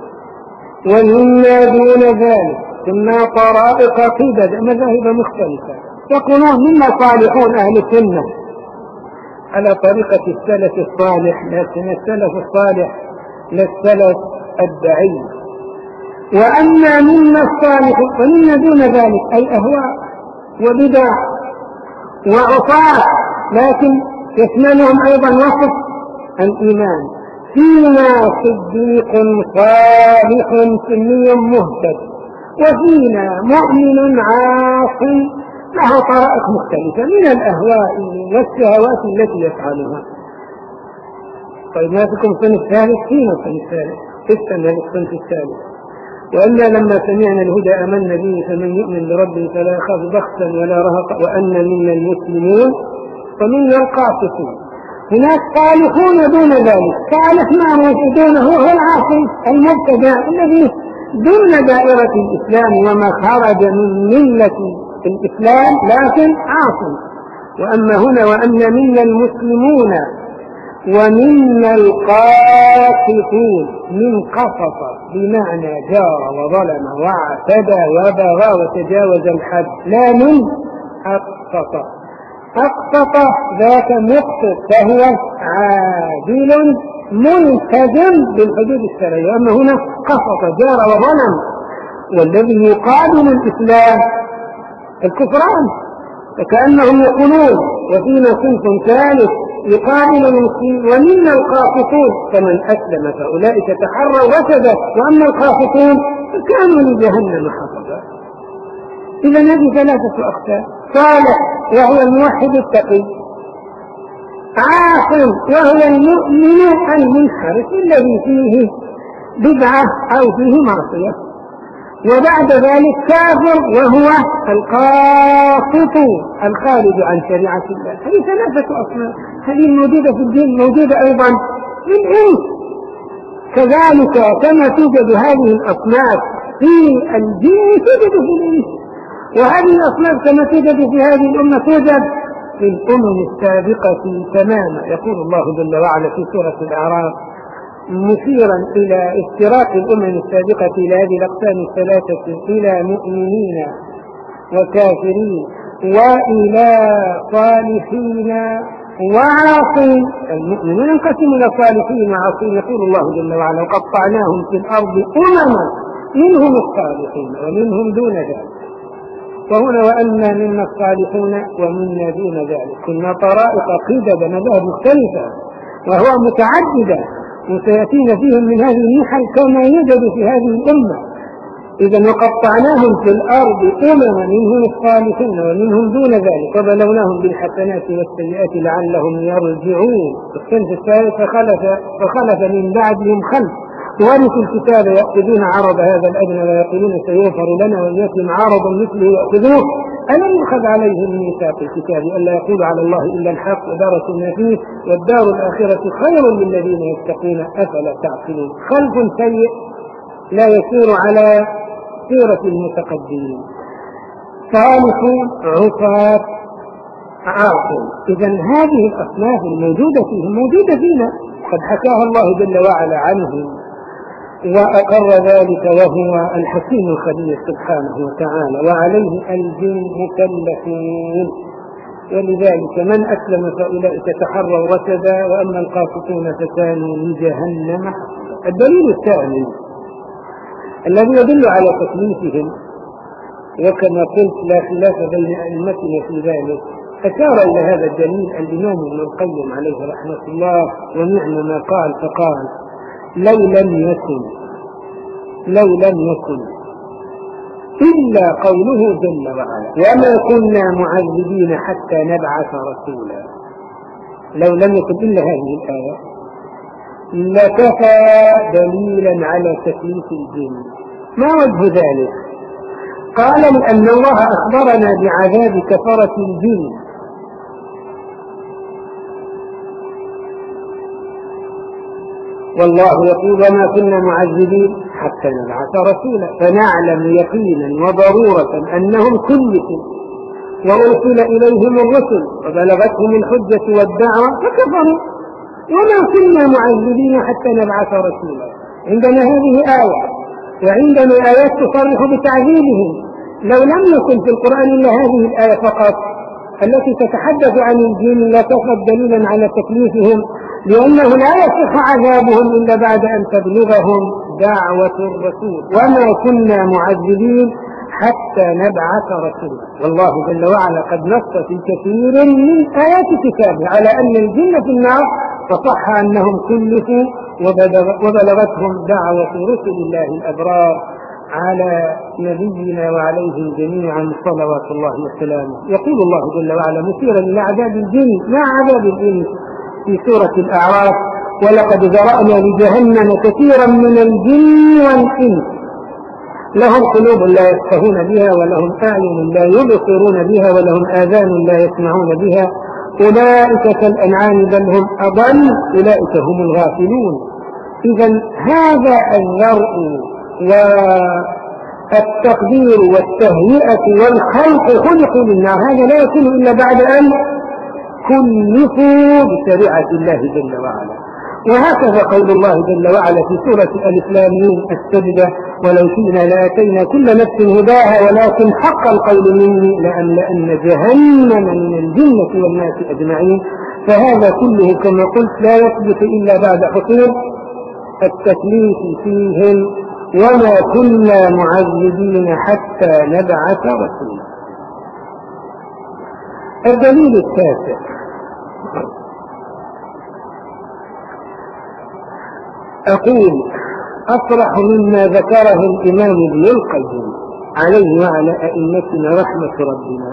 A: ومنا دون ذلك، ثم طرائق قدد مذاهب مختلفة. يقولون منا صالحون أهل السنة على طريقة السلف الصالح، لكن السلف الصالح للسلف الدعي. وأنا منا الصالحون ومنا دون ذلك أي أهواء وبدع وعصاة، لكن يشملهم أيضا وصف الإيمان. فينا صديق صالح سني مهتد، وفينا مؤمن عاص له طرائق مختلفة من الأهواء والشهوات التي يفعلها. طيب ما فيكم صنف ثالث؟ فينا صنف ثالث، استنى للصنف الثالث. وأنا لما سمعنا الهدى آمنا به فمن يؤمن بربه فلا يخاف بخسا ولا رهقا وأنا منا المسلمون ومنا القاسطون. هناك صالحون دون ذلك، صالح معروف دونه هو العاصي المبتدع الذي دون دائرة الإسلام وما خرج من ملة الإسلام لكن عاصي. وأما هنا وأن منا المسلمون ومنا القاسطون، من قسط بمعنى جار وظلم واعتدى وبغى وتجاوز الحد، لا من أقسط. أقسط ذاك مقسط فهو عادل ملتزم بالحدود الشرعية. أما هنا قسط جار وظلم، والذي يقابل الإسلام الكفران، فكأنهم يقولون وفينا صنف ثالث يقابل المسلمين ومنا القاسطون، فمن أسلم فأولئك تحروا رشدا وأما القاسطون فكانوا لجهنم حطبا. إذا هذه ثلاثة أقسام: صالح وهو الموحد التقي، عاصم وهو المؤمن المنحرف الذي فيه بدعة أو فيه معصية، وبعد ذلك كافر وهو القاسط الخارج عن شريعة الله. هذه ثلاثة أصناف، هذه موجودة في الدين موجودة أيضا في الإنس. كذلك كما توجد هذه الأصناف في الجن توجد في الإنس، وهذه الأصناف كما توجد في هذه الأمة توجد في الأمم السابقة تماما. يقول الله جل وعلا في سورة الأعراف مشيرا إلى اشتراك الأمم السابقة إلى هذه الأقسام الثلاثة إلى مؤمنين وكافرين وإلى صالحين وعاصين. المؤمنون ينقسم إلى صالحين وعاصين. يقول الله جل وعلا وقطعناهم في الأرض أمما منهم الصالحون ومنهم دون ذلك. وهنا وأنا منا الصالحون ومنا دون ذلك. كنا طرائق قدد مذاهب مختلفة وهو متعددة وسيأتينا فيهم من هذه النحل كما يوجد في هذه الأمة. إذا وقطعناهم في الأرض أمما منهم الصالحون ومنهم دون ذلك وبلوناهم بالحسنات والسيئات لعلهم يرجعون. الصنف الثالث فخلف, فخلف من بعدهم خلف ورثوا الكتاب يأخذون عرض هذا الأدنى ويقولون سيغفر لنا ويأتيهم عرض مثله يأخذوه. ألم يؤخذ عليهم ميثاق الكتاب ألا يقولوا على الله إلا الحق ودارسوا ما فيه والدار الآخرة خير للذين يتقون أفلا تعقلون. خلف سيء لا يسير على سيرة المتقدمين، صالحون عصاة عاصون. إذا هذه الأصناف الموجودة فيهم موجودة فينا، قد حكاها الله جل وعلا عنهم
B: وأقر ذلك وهو الحكيم الخبير سبحانه وتعالى. وعليه الجن مكلفون، ولذلك من أسلم فأولئك تحروا رشدا وأما القاسطون فكانوا لجهنم. الدليل الثاني الذي يدل على تكليفهم، وكما قلت لا خلاف بين أئمتنا في ذلك، أشار إلى هذا الدليل الإمام ابن القيم عليه رحمة الله ونعم ما قال، فقال لو لم يكن لو لم يكن إلا قوله جل وعلا وما كنا معذبين حتى نبعث رسولا، لو لم يكن إلا هذه الآية لكفى دليلا على تكليف الجن. ما وجه ذلك؟ قال لأن الله أخبرنا بعذاب كفرة الجن، والله يقول وما كنا معذبين حتى نبعث رسولا، فنعلم يقينا وضرورة أنهم كلفوا وأرسل إليهم الرسل وبلغتهم الحجة والدعوة فكفروا، وما كنا معذبين حتى نبعث رسولا. عندنا هذه آية، وعندنا آيات تصرح بتعذيبهم. لو لم يكن في القرآن إلا هذه الآية فقط التي تتحدث عن الجن لكفت دليلا على تكليفهم، لأنه لا يصح عذابهم إلا بعد أن تبلغهم دعوة الرسول. وما كنا معذبين حتى نبعث رسولا، والله جل وعلا قد نص في كثير من آيات كتابه على أن الجن في النار، فصح أنهم كلفوا وبلغتهم دعوة رسل الله الأبرار على نبينا وعليهم جميعا صلوات الله وسلامه. يقول الله جل وعلا مشيرا إلى عذاب الجن مع عذاب الإنس في سورة الأعراف ولقد ذرأنا لجهنم كثيرا من الجن والإنس لهم قلوب لا يفقهون بها ولهم أعين لا يبصرون بها ولهم آذان لا يسمعون بها أولئك كالأنعام بل هم أضل أولئك هم الغافلون. إذن هذا الذرء والتقدير والتهيئة والخلق خلقوا للنار، هذا لا يكون إلا بعد أن كلفوا بشريعة الله جل وعلا. وهكذا قول الله جل وعلا في سورة الألف لام ميم السجدة ولو شئنا لآتينا كل نفس هداها ولكن حق القول مني لأملأن جهنم من الجنة والناس أجمعين. فهذا كله كما قلت لا يثبت إلا بعد حصول التكليف فيهم، وما كنا معذبين حتى نبعث رسولا. الدليل التاسع أقول أصرح مما ذكره الإمام ابن القيم عليه وعلى أئمتنا رحمة ربنا،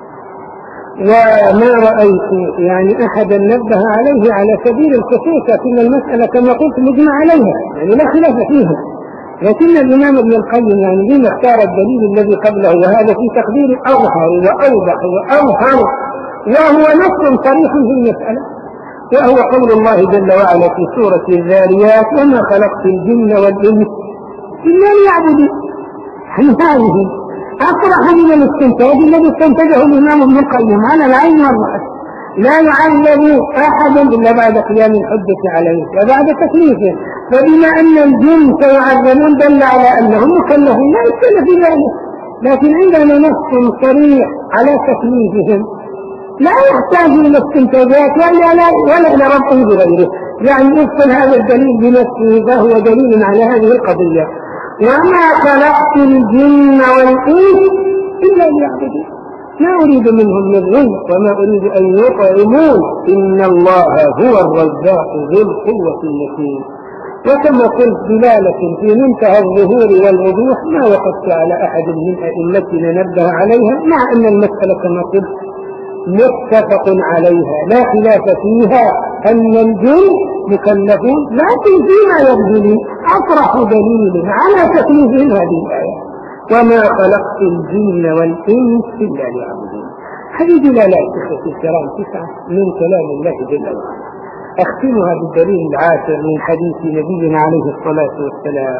B: وما رأيت يعني أحدا نبه عليه على سبيل الخصوص، لكن المسألة كما قلت مجمع عليها يعني لا خلاف فيها، لكن الإمام ابن القيم يعني لما اختار الدليل الذي قبله وهذا في تقدير أظهر وأوضح وأظهر، وهو نص صريح في المسألة، وهو قول الله جل وعلا في سورة الذاريات وما خلقت الجن والإنس إلا ليعبدون. هذه أصرح من الاستنتاج الذي استنتجه الإمام ابن القيم على العين والرأس، لا يعذب أحد إلا بعد قيام الحجة عليه وبعد تكليفه، فبما أن الجن سيعذبون دل على أنهم مكلفون لا يشكل في ذلك، لكن عندنا نص صريح على تكليفهم لا يحتاج إلى استنتاجات ولا لا ولا إلى ربطه بغيره، يعني يفصل هذا الدليل بنفسه فهو دليل على هذه القضية. وما خلقت الجن والإنس إلا ليعبدون ما أريد منهم من رزق وما أريد أن يطعمون إن الله هو الرزاق ذو القوة المتين. وكما قلت دلالة في منتهى الظهور والوضوح ما وقفت على أحد من أئمتنا نبه عليها، مع أن المسألة كما قلت متفق عليها لا خلاف فيها أن الجن مكلفون، لكن فيما يبدو أطرح دليل على تكليفهم هذه الآية وما خلقت الجن والإنس إلا ليعبدون. هذه دلالات إخوتي الكرام تسعة من كلام الله جل وعلا. أختمها بالدليل العاشر من حديث نبينا عليه الصلاة والسلام،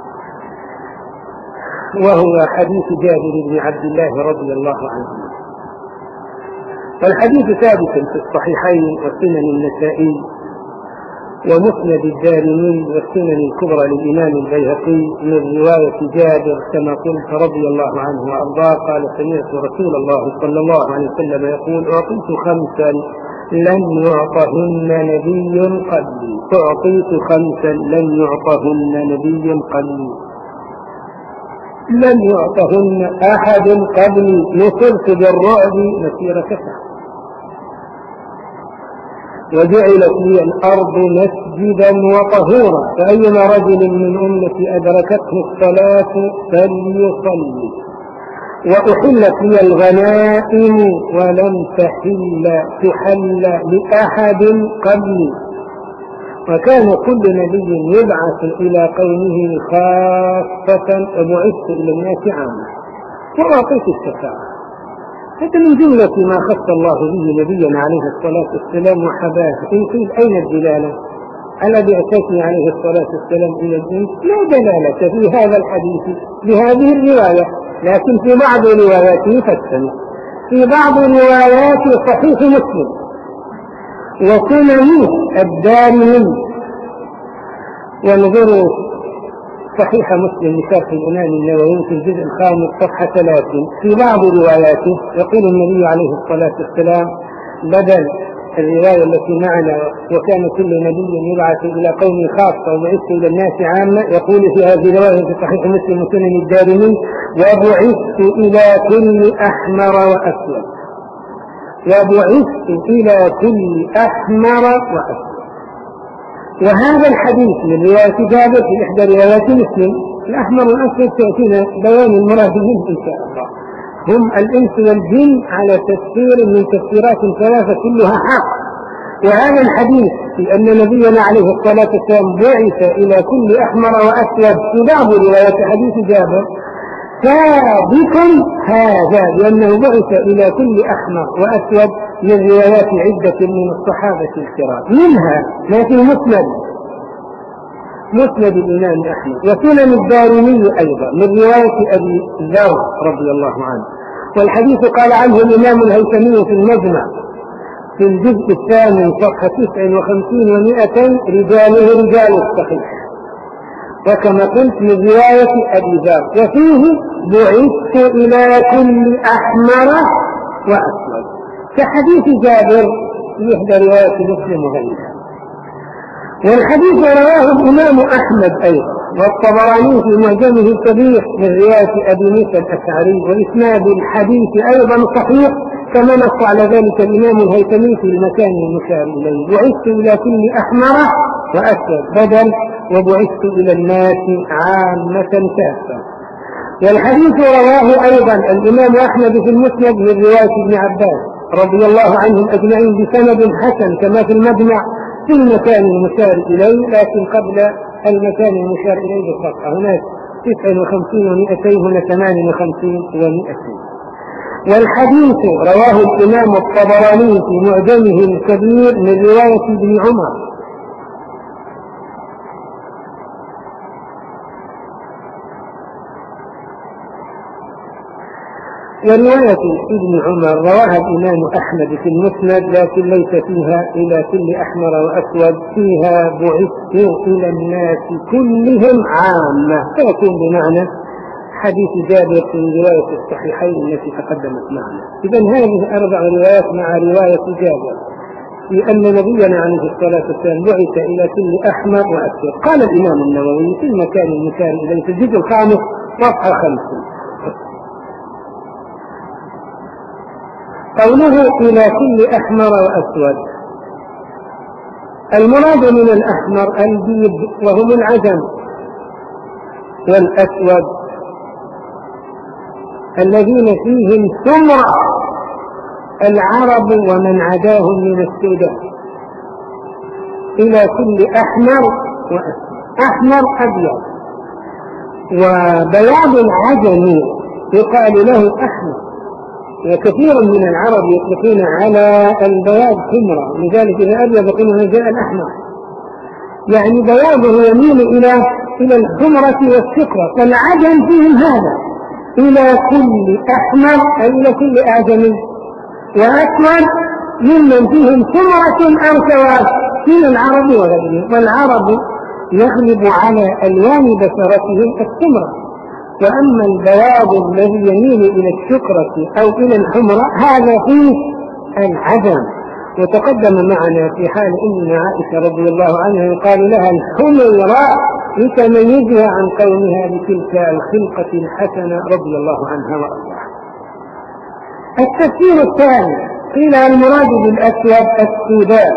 B: وهو حديث جابر بن عبد الله رضي الله عنه. والحديث ثابت في الصحيحين وسنن النسائي، ومسند الدارمي والسنن الكبرى للإمام البيهقي من رواية جابر كما قلت رضي الله عنه وأرضاه قال سمعت رسول الله صلى الله عليه وسلم يقول أعطيت خمسا لن يعطهن نبي قبلي أعطيت خمسا لن يعطهن نبي قبلي لن يعطهن أحد قبلي نصرت بالرعب مسيرة شهر وجعلت لي الأرض مسجدا وطهورا فأيما رجل من أمتي أدركته الصلاة فليصلي وأحلت لي الغنائم ولم تحل تحل لأحد قبلي وكان كل نبي يبعث إلى قومه خاصة وبعثت إلى الناس عامة وأعطيت الشفاعة. هذا من جملة ما خص الله به نبينا عليه الصلاة والسلام وحباه. إن قيل أين الدلالة على بعثته عليه الصلاة والسلام إلى الإنس؟ لا دلالة في هذا الحديث بهذه الرواية، لكن في بعض رواياته فسر في بعض روايات صحيح مسلم وسنن الدارمي ونظروا صحيح مسلم لشرح الإمام النووي في الجزء الخامس صفحة ثلاثين في بعض رواياته يقول النبي عليه الصلاة والسلام بدل الرواية التي معنا وكان كل نبي يبعث إلى قوم خاصة وبعثت إلى الناس عامة، يقول في هذه الرواية في صحيح مسلم وسنن الدارمي وبعثت إلى كل أحمر وأسود وبعثت إلى كل أحمر وأسود. وهذا الحديث من رواية جابر في إحدى روايات مسلم الأحمر والأسود تأتينا بيان المراد منه إن شاء الله. هم الإنس والجن على تفسير من تفسيرات ثلاثة كلها حق. وهذا الحديث في أن نبينا عليه الصلاة والسلام بعث إلى كل أحمر وأسود في بعض روايات حديث جابر ثابت هذا لأنه بعث إلى كل أحمر وأسود من روايات عدة من الصحابة الكرام، منها ما في مسند مسند الإمام أحمد وسنن الدارمي أيضا من رواية أبي ذر رضي الله عنه. والحديث قال عنه الإمام الهيثمي في المجمع في الجزء الثامن صفحة تسع وخمسين ومائتين رجاله رجال الصحيح، وكما قلت من رواية أبي ذر وفيه بعثت إلى كل أحمر وأسود كحديث جابر في إحدى رواية مسلم وغيرها. والحديث رواه الإمام أحمد أيضا والطبراني في معجمه الكبير من رواية أبي موسى الأشعري وإسناد الحديث أيضا صحيح كما نص على ذلك الإمام الهيثمي في المكان المشار إليه بعثت إلى كل أحمر وأسود بدل وبعثت إلى الناس عامة كافة. والحديث رواه أيضا الإمام أحمد في المسند من رواية ابن عباس رضي الله عنهم أجمعين بسند حسن كما في المجمع في المكان المشار إليه، لكن قبل المكان المشار إليه بالصفحة هناك تسعة وخمسين ومئتين هنا ثمان وخمسين ومئتين. والحديث رواه الإمام الطبراني في معجمه الكبير من رواية ابن عمر ورواية ابن عمر رواها الإمام أحمد في المسند لكن ليس فيها إلى كل أحمر وأسود، فيها بعثت إلى الناس كلهم عامة، فيكون بمعنى حديث جابر في رواية الصحيحين التي تقدمت معنا. إذن هذه أربع روايات مع رواية جابر في أن نبينا عليه الصلاة والسلام بعث إلى كل أحمر وأسود. قال الإمام النووي في المكان المشار إليه في الجزء الخامس صفحة خمسين قوله إلى كل أحمر وأسود المراد من الأحمر البيض وهم العجم، والأسود الذين فيهم سمرة العرب ومن عداهم من السودان. إلى كل أحمر وأسود أحمر أبيض، وبياض العجم يقال له أحمر، وكثير من العرب يطلقون على البياض حمرة، لذلك إذا أبيض يقولون جاء الأحمر، يعني بياضه يميل إلى إلى الحمرة والسكرة، فالعجم فيهم هذا إلى كل أحمر أي إلى كل أعجمي، وأسود ممن فيهم سمرة أو سواد من العرب وغيرهم. والعرب يغلب على ألوان بشرتهم السمرة، وأما البياض الذي يميل إلى الشقرة أو إلى الحمرة هذا فيه العدم. وتقدم معنا في حال أمنا عائشة رضي الله عنها يقال لها الحمراء لتميزها عن قومها بتلك الخلقة الحسنة رضي الله عنها وأرضاها. التفسير الثاني قيل المراد بالأسود السوداء،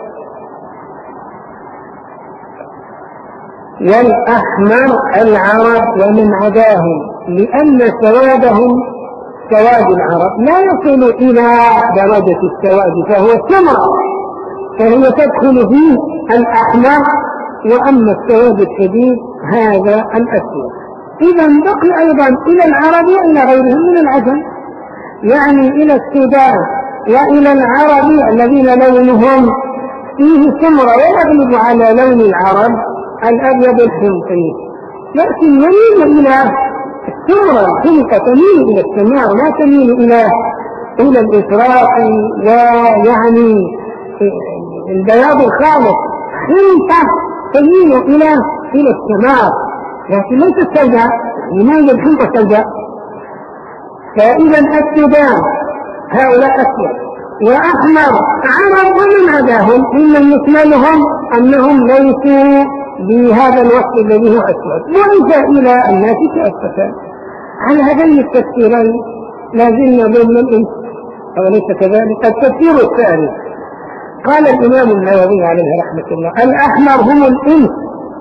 B: والأحمر العرب ومن عداهم، لأن سوادهم سواد العرب لا يصل إلى درجة السواد فهو سمرة، فهي تدخل فيه الأحمر، وأما السواد الشديد هذا الأسود. إذا بقي أيضا إلى العرب وإلى غيرهم من العجم، يعني إلى السودان وإلى العرب الذين لونهم فيه سمرة ويغلب على لون العرب الأبيض الحمقي، لكن يميل إلى السمرة الحمقة، تميل إلى السماء لا تميل إلى إلى الإفراط ويعني البياض الخالص، حمقة تميل إلى إلى السماء لكن ليس السوداء، لماذا الحمقة سوداء؟ فإذا السودان هؤلاء أسود وأحمر عرب ومن عداهم ممن يشملهم أنهم ليسوا بهذا الوصف الذي هو أسود، وإذا إلى الناس تأسفا. على هذين التفسيرين لازلنا ضمن الإنس أوليس كذلك؟ التفسير الثاني قال الإمام النووي عليه رحمة الله الأحمر هم الإنس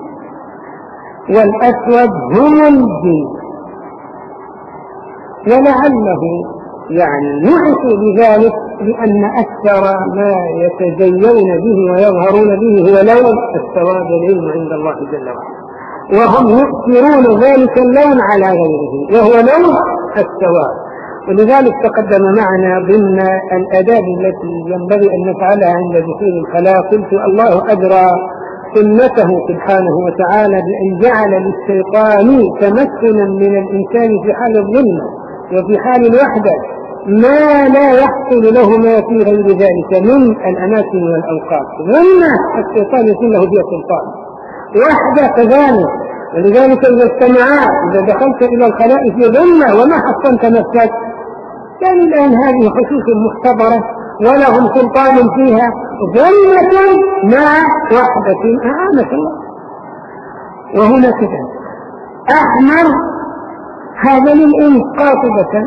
B: والأسود هم الجن، ولعله يعني نعت بذلك لأن أكثر ما يتزيون به ويظهرون به هو لون السواد والعلم عند الله جل وعلا، وهم يؤثرون ذلك اللون على غيره وهو لون السواد. ولذلك تقدم معنا ضمن الآداب التي ينبغي أن نفعلها عند دخول الخلاء قلت الله أدرى سنته سبحانه وتعالى بأن جعل للشيطان تمكنا من الإنسان في حال الظلم وفي حال الوحدة ما لا يحصل له ما في غير ذلك من الأماكن والأوقات. ظلمة الشيطان يكون له بها سلطان، وحدة كذلك. ولذلك إذا استمعت إذا دخلت إلى الخلاء في ظلمة وما حصنت نفسك، يعني الآن هذه خصوص مختبرة ولهم سلطان فيها، ظلمة مع وحدة أعانك الله. وهنا كذا أحمر هذا للإنس قاطبة،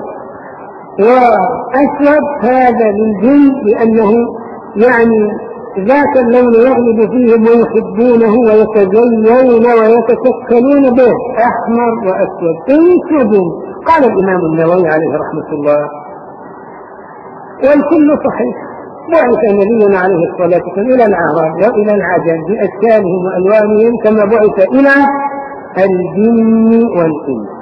B: وأسود هذا للجن لأنه يعني ذاك اللون يغلب فيهم ويحبونه ويتزينون ويتشكلون به، أحمر وأسود إنس وجن. قال الإمام النووي عليه رحمة الله والكل صحيح، بعث نبينا عليه الصلاة والسلام إلى الأعراب وإلى العجم بأشكالهم وألوانهم كما بعث إلى الجن والإنس.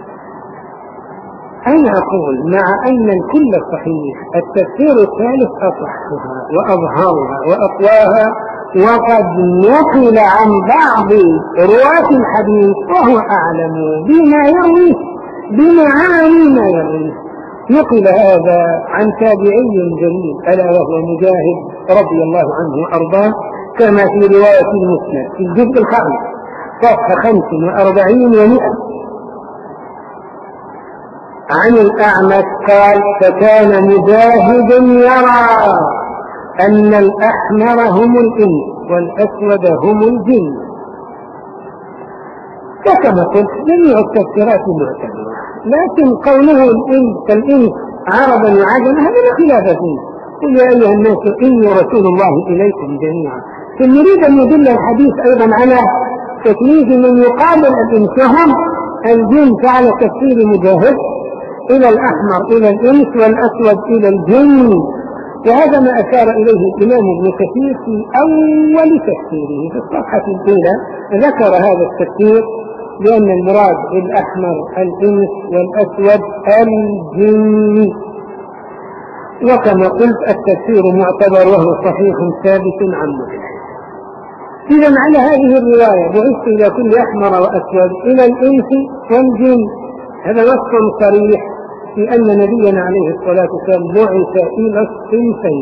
B: أنا أقول مع أن الكل صحيح التفسير الثالث أصحها وأظهرها وأقواها، وقد نقل عن بعض رواة الحديث وهو أعلم بما يروي بمعاني ما يروي. نقل هذا عن تابعي جليل ألا وهو مجاهد رضي الله عنه وأرضاه كما في رواية المسند في الجزء الخامس صفحة خمس وأربعين ومئة عن الأعمش قال فكان مجاهد يرى أن الأحمر هم الإنس والأسود هم الجن. فكما قلت جميع التفسيرات معتبرة، لكن قوله الإنس كالإنس عربا وعجما هذا لا خلاف فيه. قل يا أيها الناس إني رسول الله إليكم جميعا. فنريد أن يدل الحديث أيضا على تكليف من يقابل الإنس وهم الجن، فعلى تفسير مجاهد إلى الأحمر إلى الإنس والأسود إلى الجن. وهذا ما أشار إليه الإمام ابن كثير في أول تفسيره في الصفحة الأولى، ذكر هذا التفسير بأن المراد الأحمر الإنس والأسود الجن. وكما قلت التفسير معتبر وهو صحيح ثابت عن مجاهد. إذا على هذه الرواية بعثت إلى كل أحمر وأسود إلى الإنس والجن، هذا نص صريح في أن نبينا عليه الصلاة والسلام بعث إلى الصنفين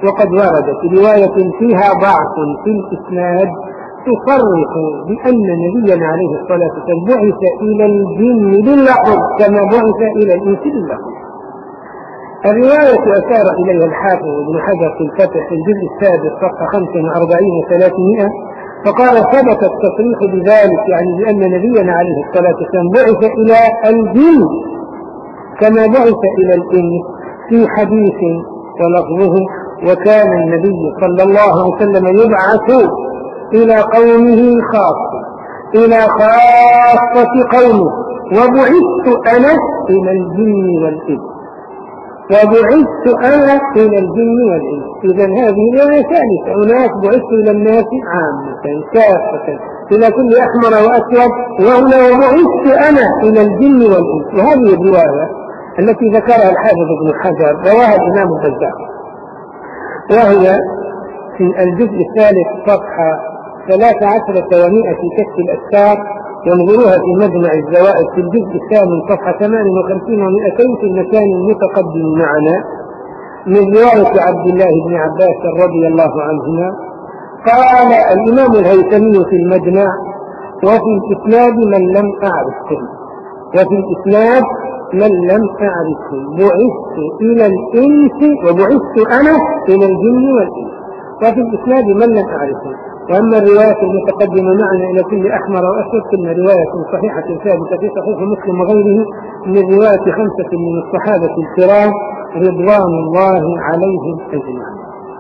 B: وقد وردت رواية فيها ضعف في الإسناد تصرح بأن نبينا عليه الصلاة والسلام بعث إلى الجن باللحظ كما بعث إلى الإنس باللحظ. الرواية أشار إليها الحافظ ابن حجر في الفتح في الجزء السادس صفحة خمسة وأربعين وثلاثمائة، فقال ثبت التصريح بذلك، يعني بأن نبينا عليه الصلاة والسلام بعث إلى الجن كما بعث إلى الإنس في حديث ولفظه: وكان النبي صلى الله عليه وسلم يبعث إلى قومه خاصة إلى خاصة قومه وبعثت أنا إلى الجن والإنس وبعثت أنا إلى الجن والإنس. إذن هذه رواية ثالثة: هناك بعثت إلى الناس عامة كافة إلى كل أحمر وأسود، وهنا وبعثت أنا إلى الجن والإنس. وهذه الرواية التي ذكرها الحافظ ابن حجر رواها الإمام البزار، وهي في الجزء الثالث صفحة ثلاث عشرة ومائة في كشف الأسفار، ينظروها في مجمع الزوائد في الجزء الثامن صفحة ثمان وخمسين ومائتين في المكان المتقدم معنا، من رواية عبد الله بن عباس رضي الله عنهما. قال الإمام الهيثمي في المجمع: وفي الإسناد من لم أعرفه وفي الإسناد من لم أعرفه بعثت إلى الإنس وبعثت أنا إلى الجن والإنس. وفي الإسناد من لم أعرفه. وأما الرواية المتقدمة معنا إلى كل أحمر وأسود كلها رواية صحيحة ثابتة في صحيح مسلم وغيره من رواية خمسة من الصحابة الكرام رضوان الله عليهم أجمعين.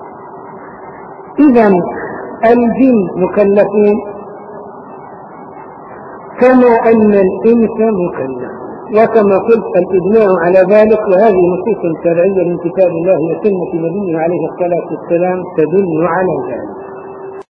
B: إذن الجن مكلفون كما أن الإنس مكلف، وكما قلت الإجماع على ذلك، وهذه نصوص شرعية من كتاب الله وسنة نبيه عليه الصلاة والسلام تدل على ذلك.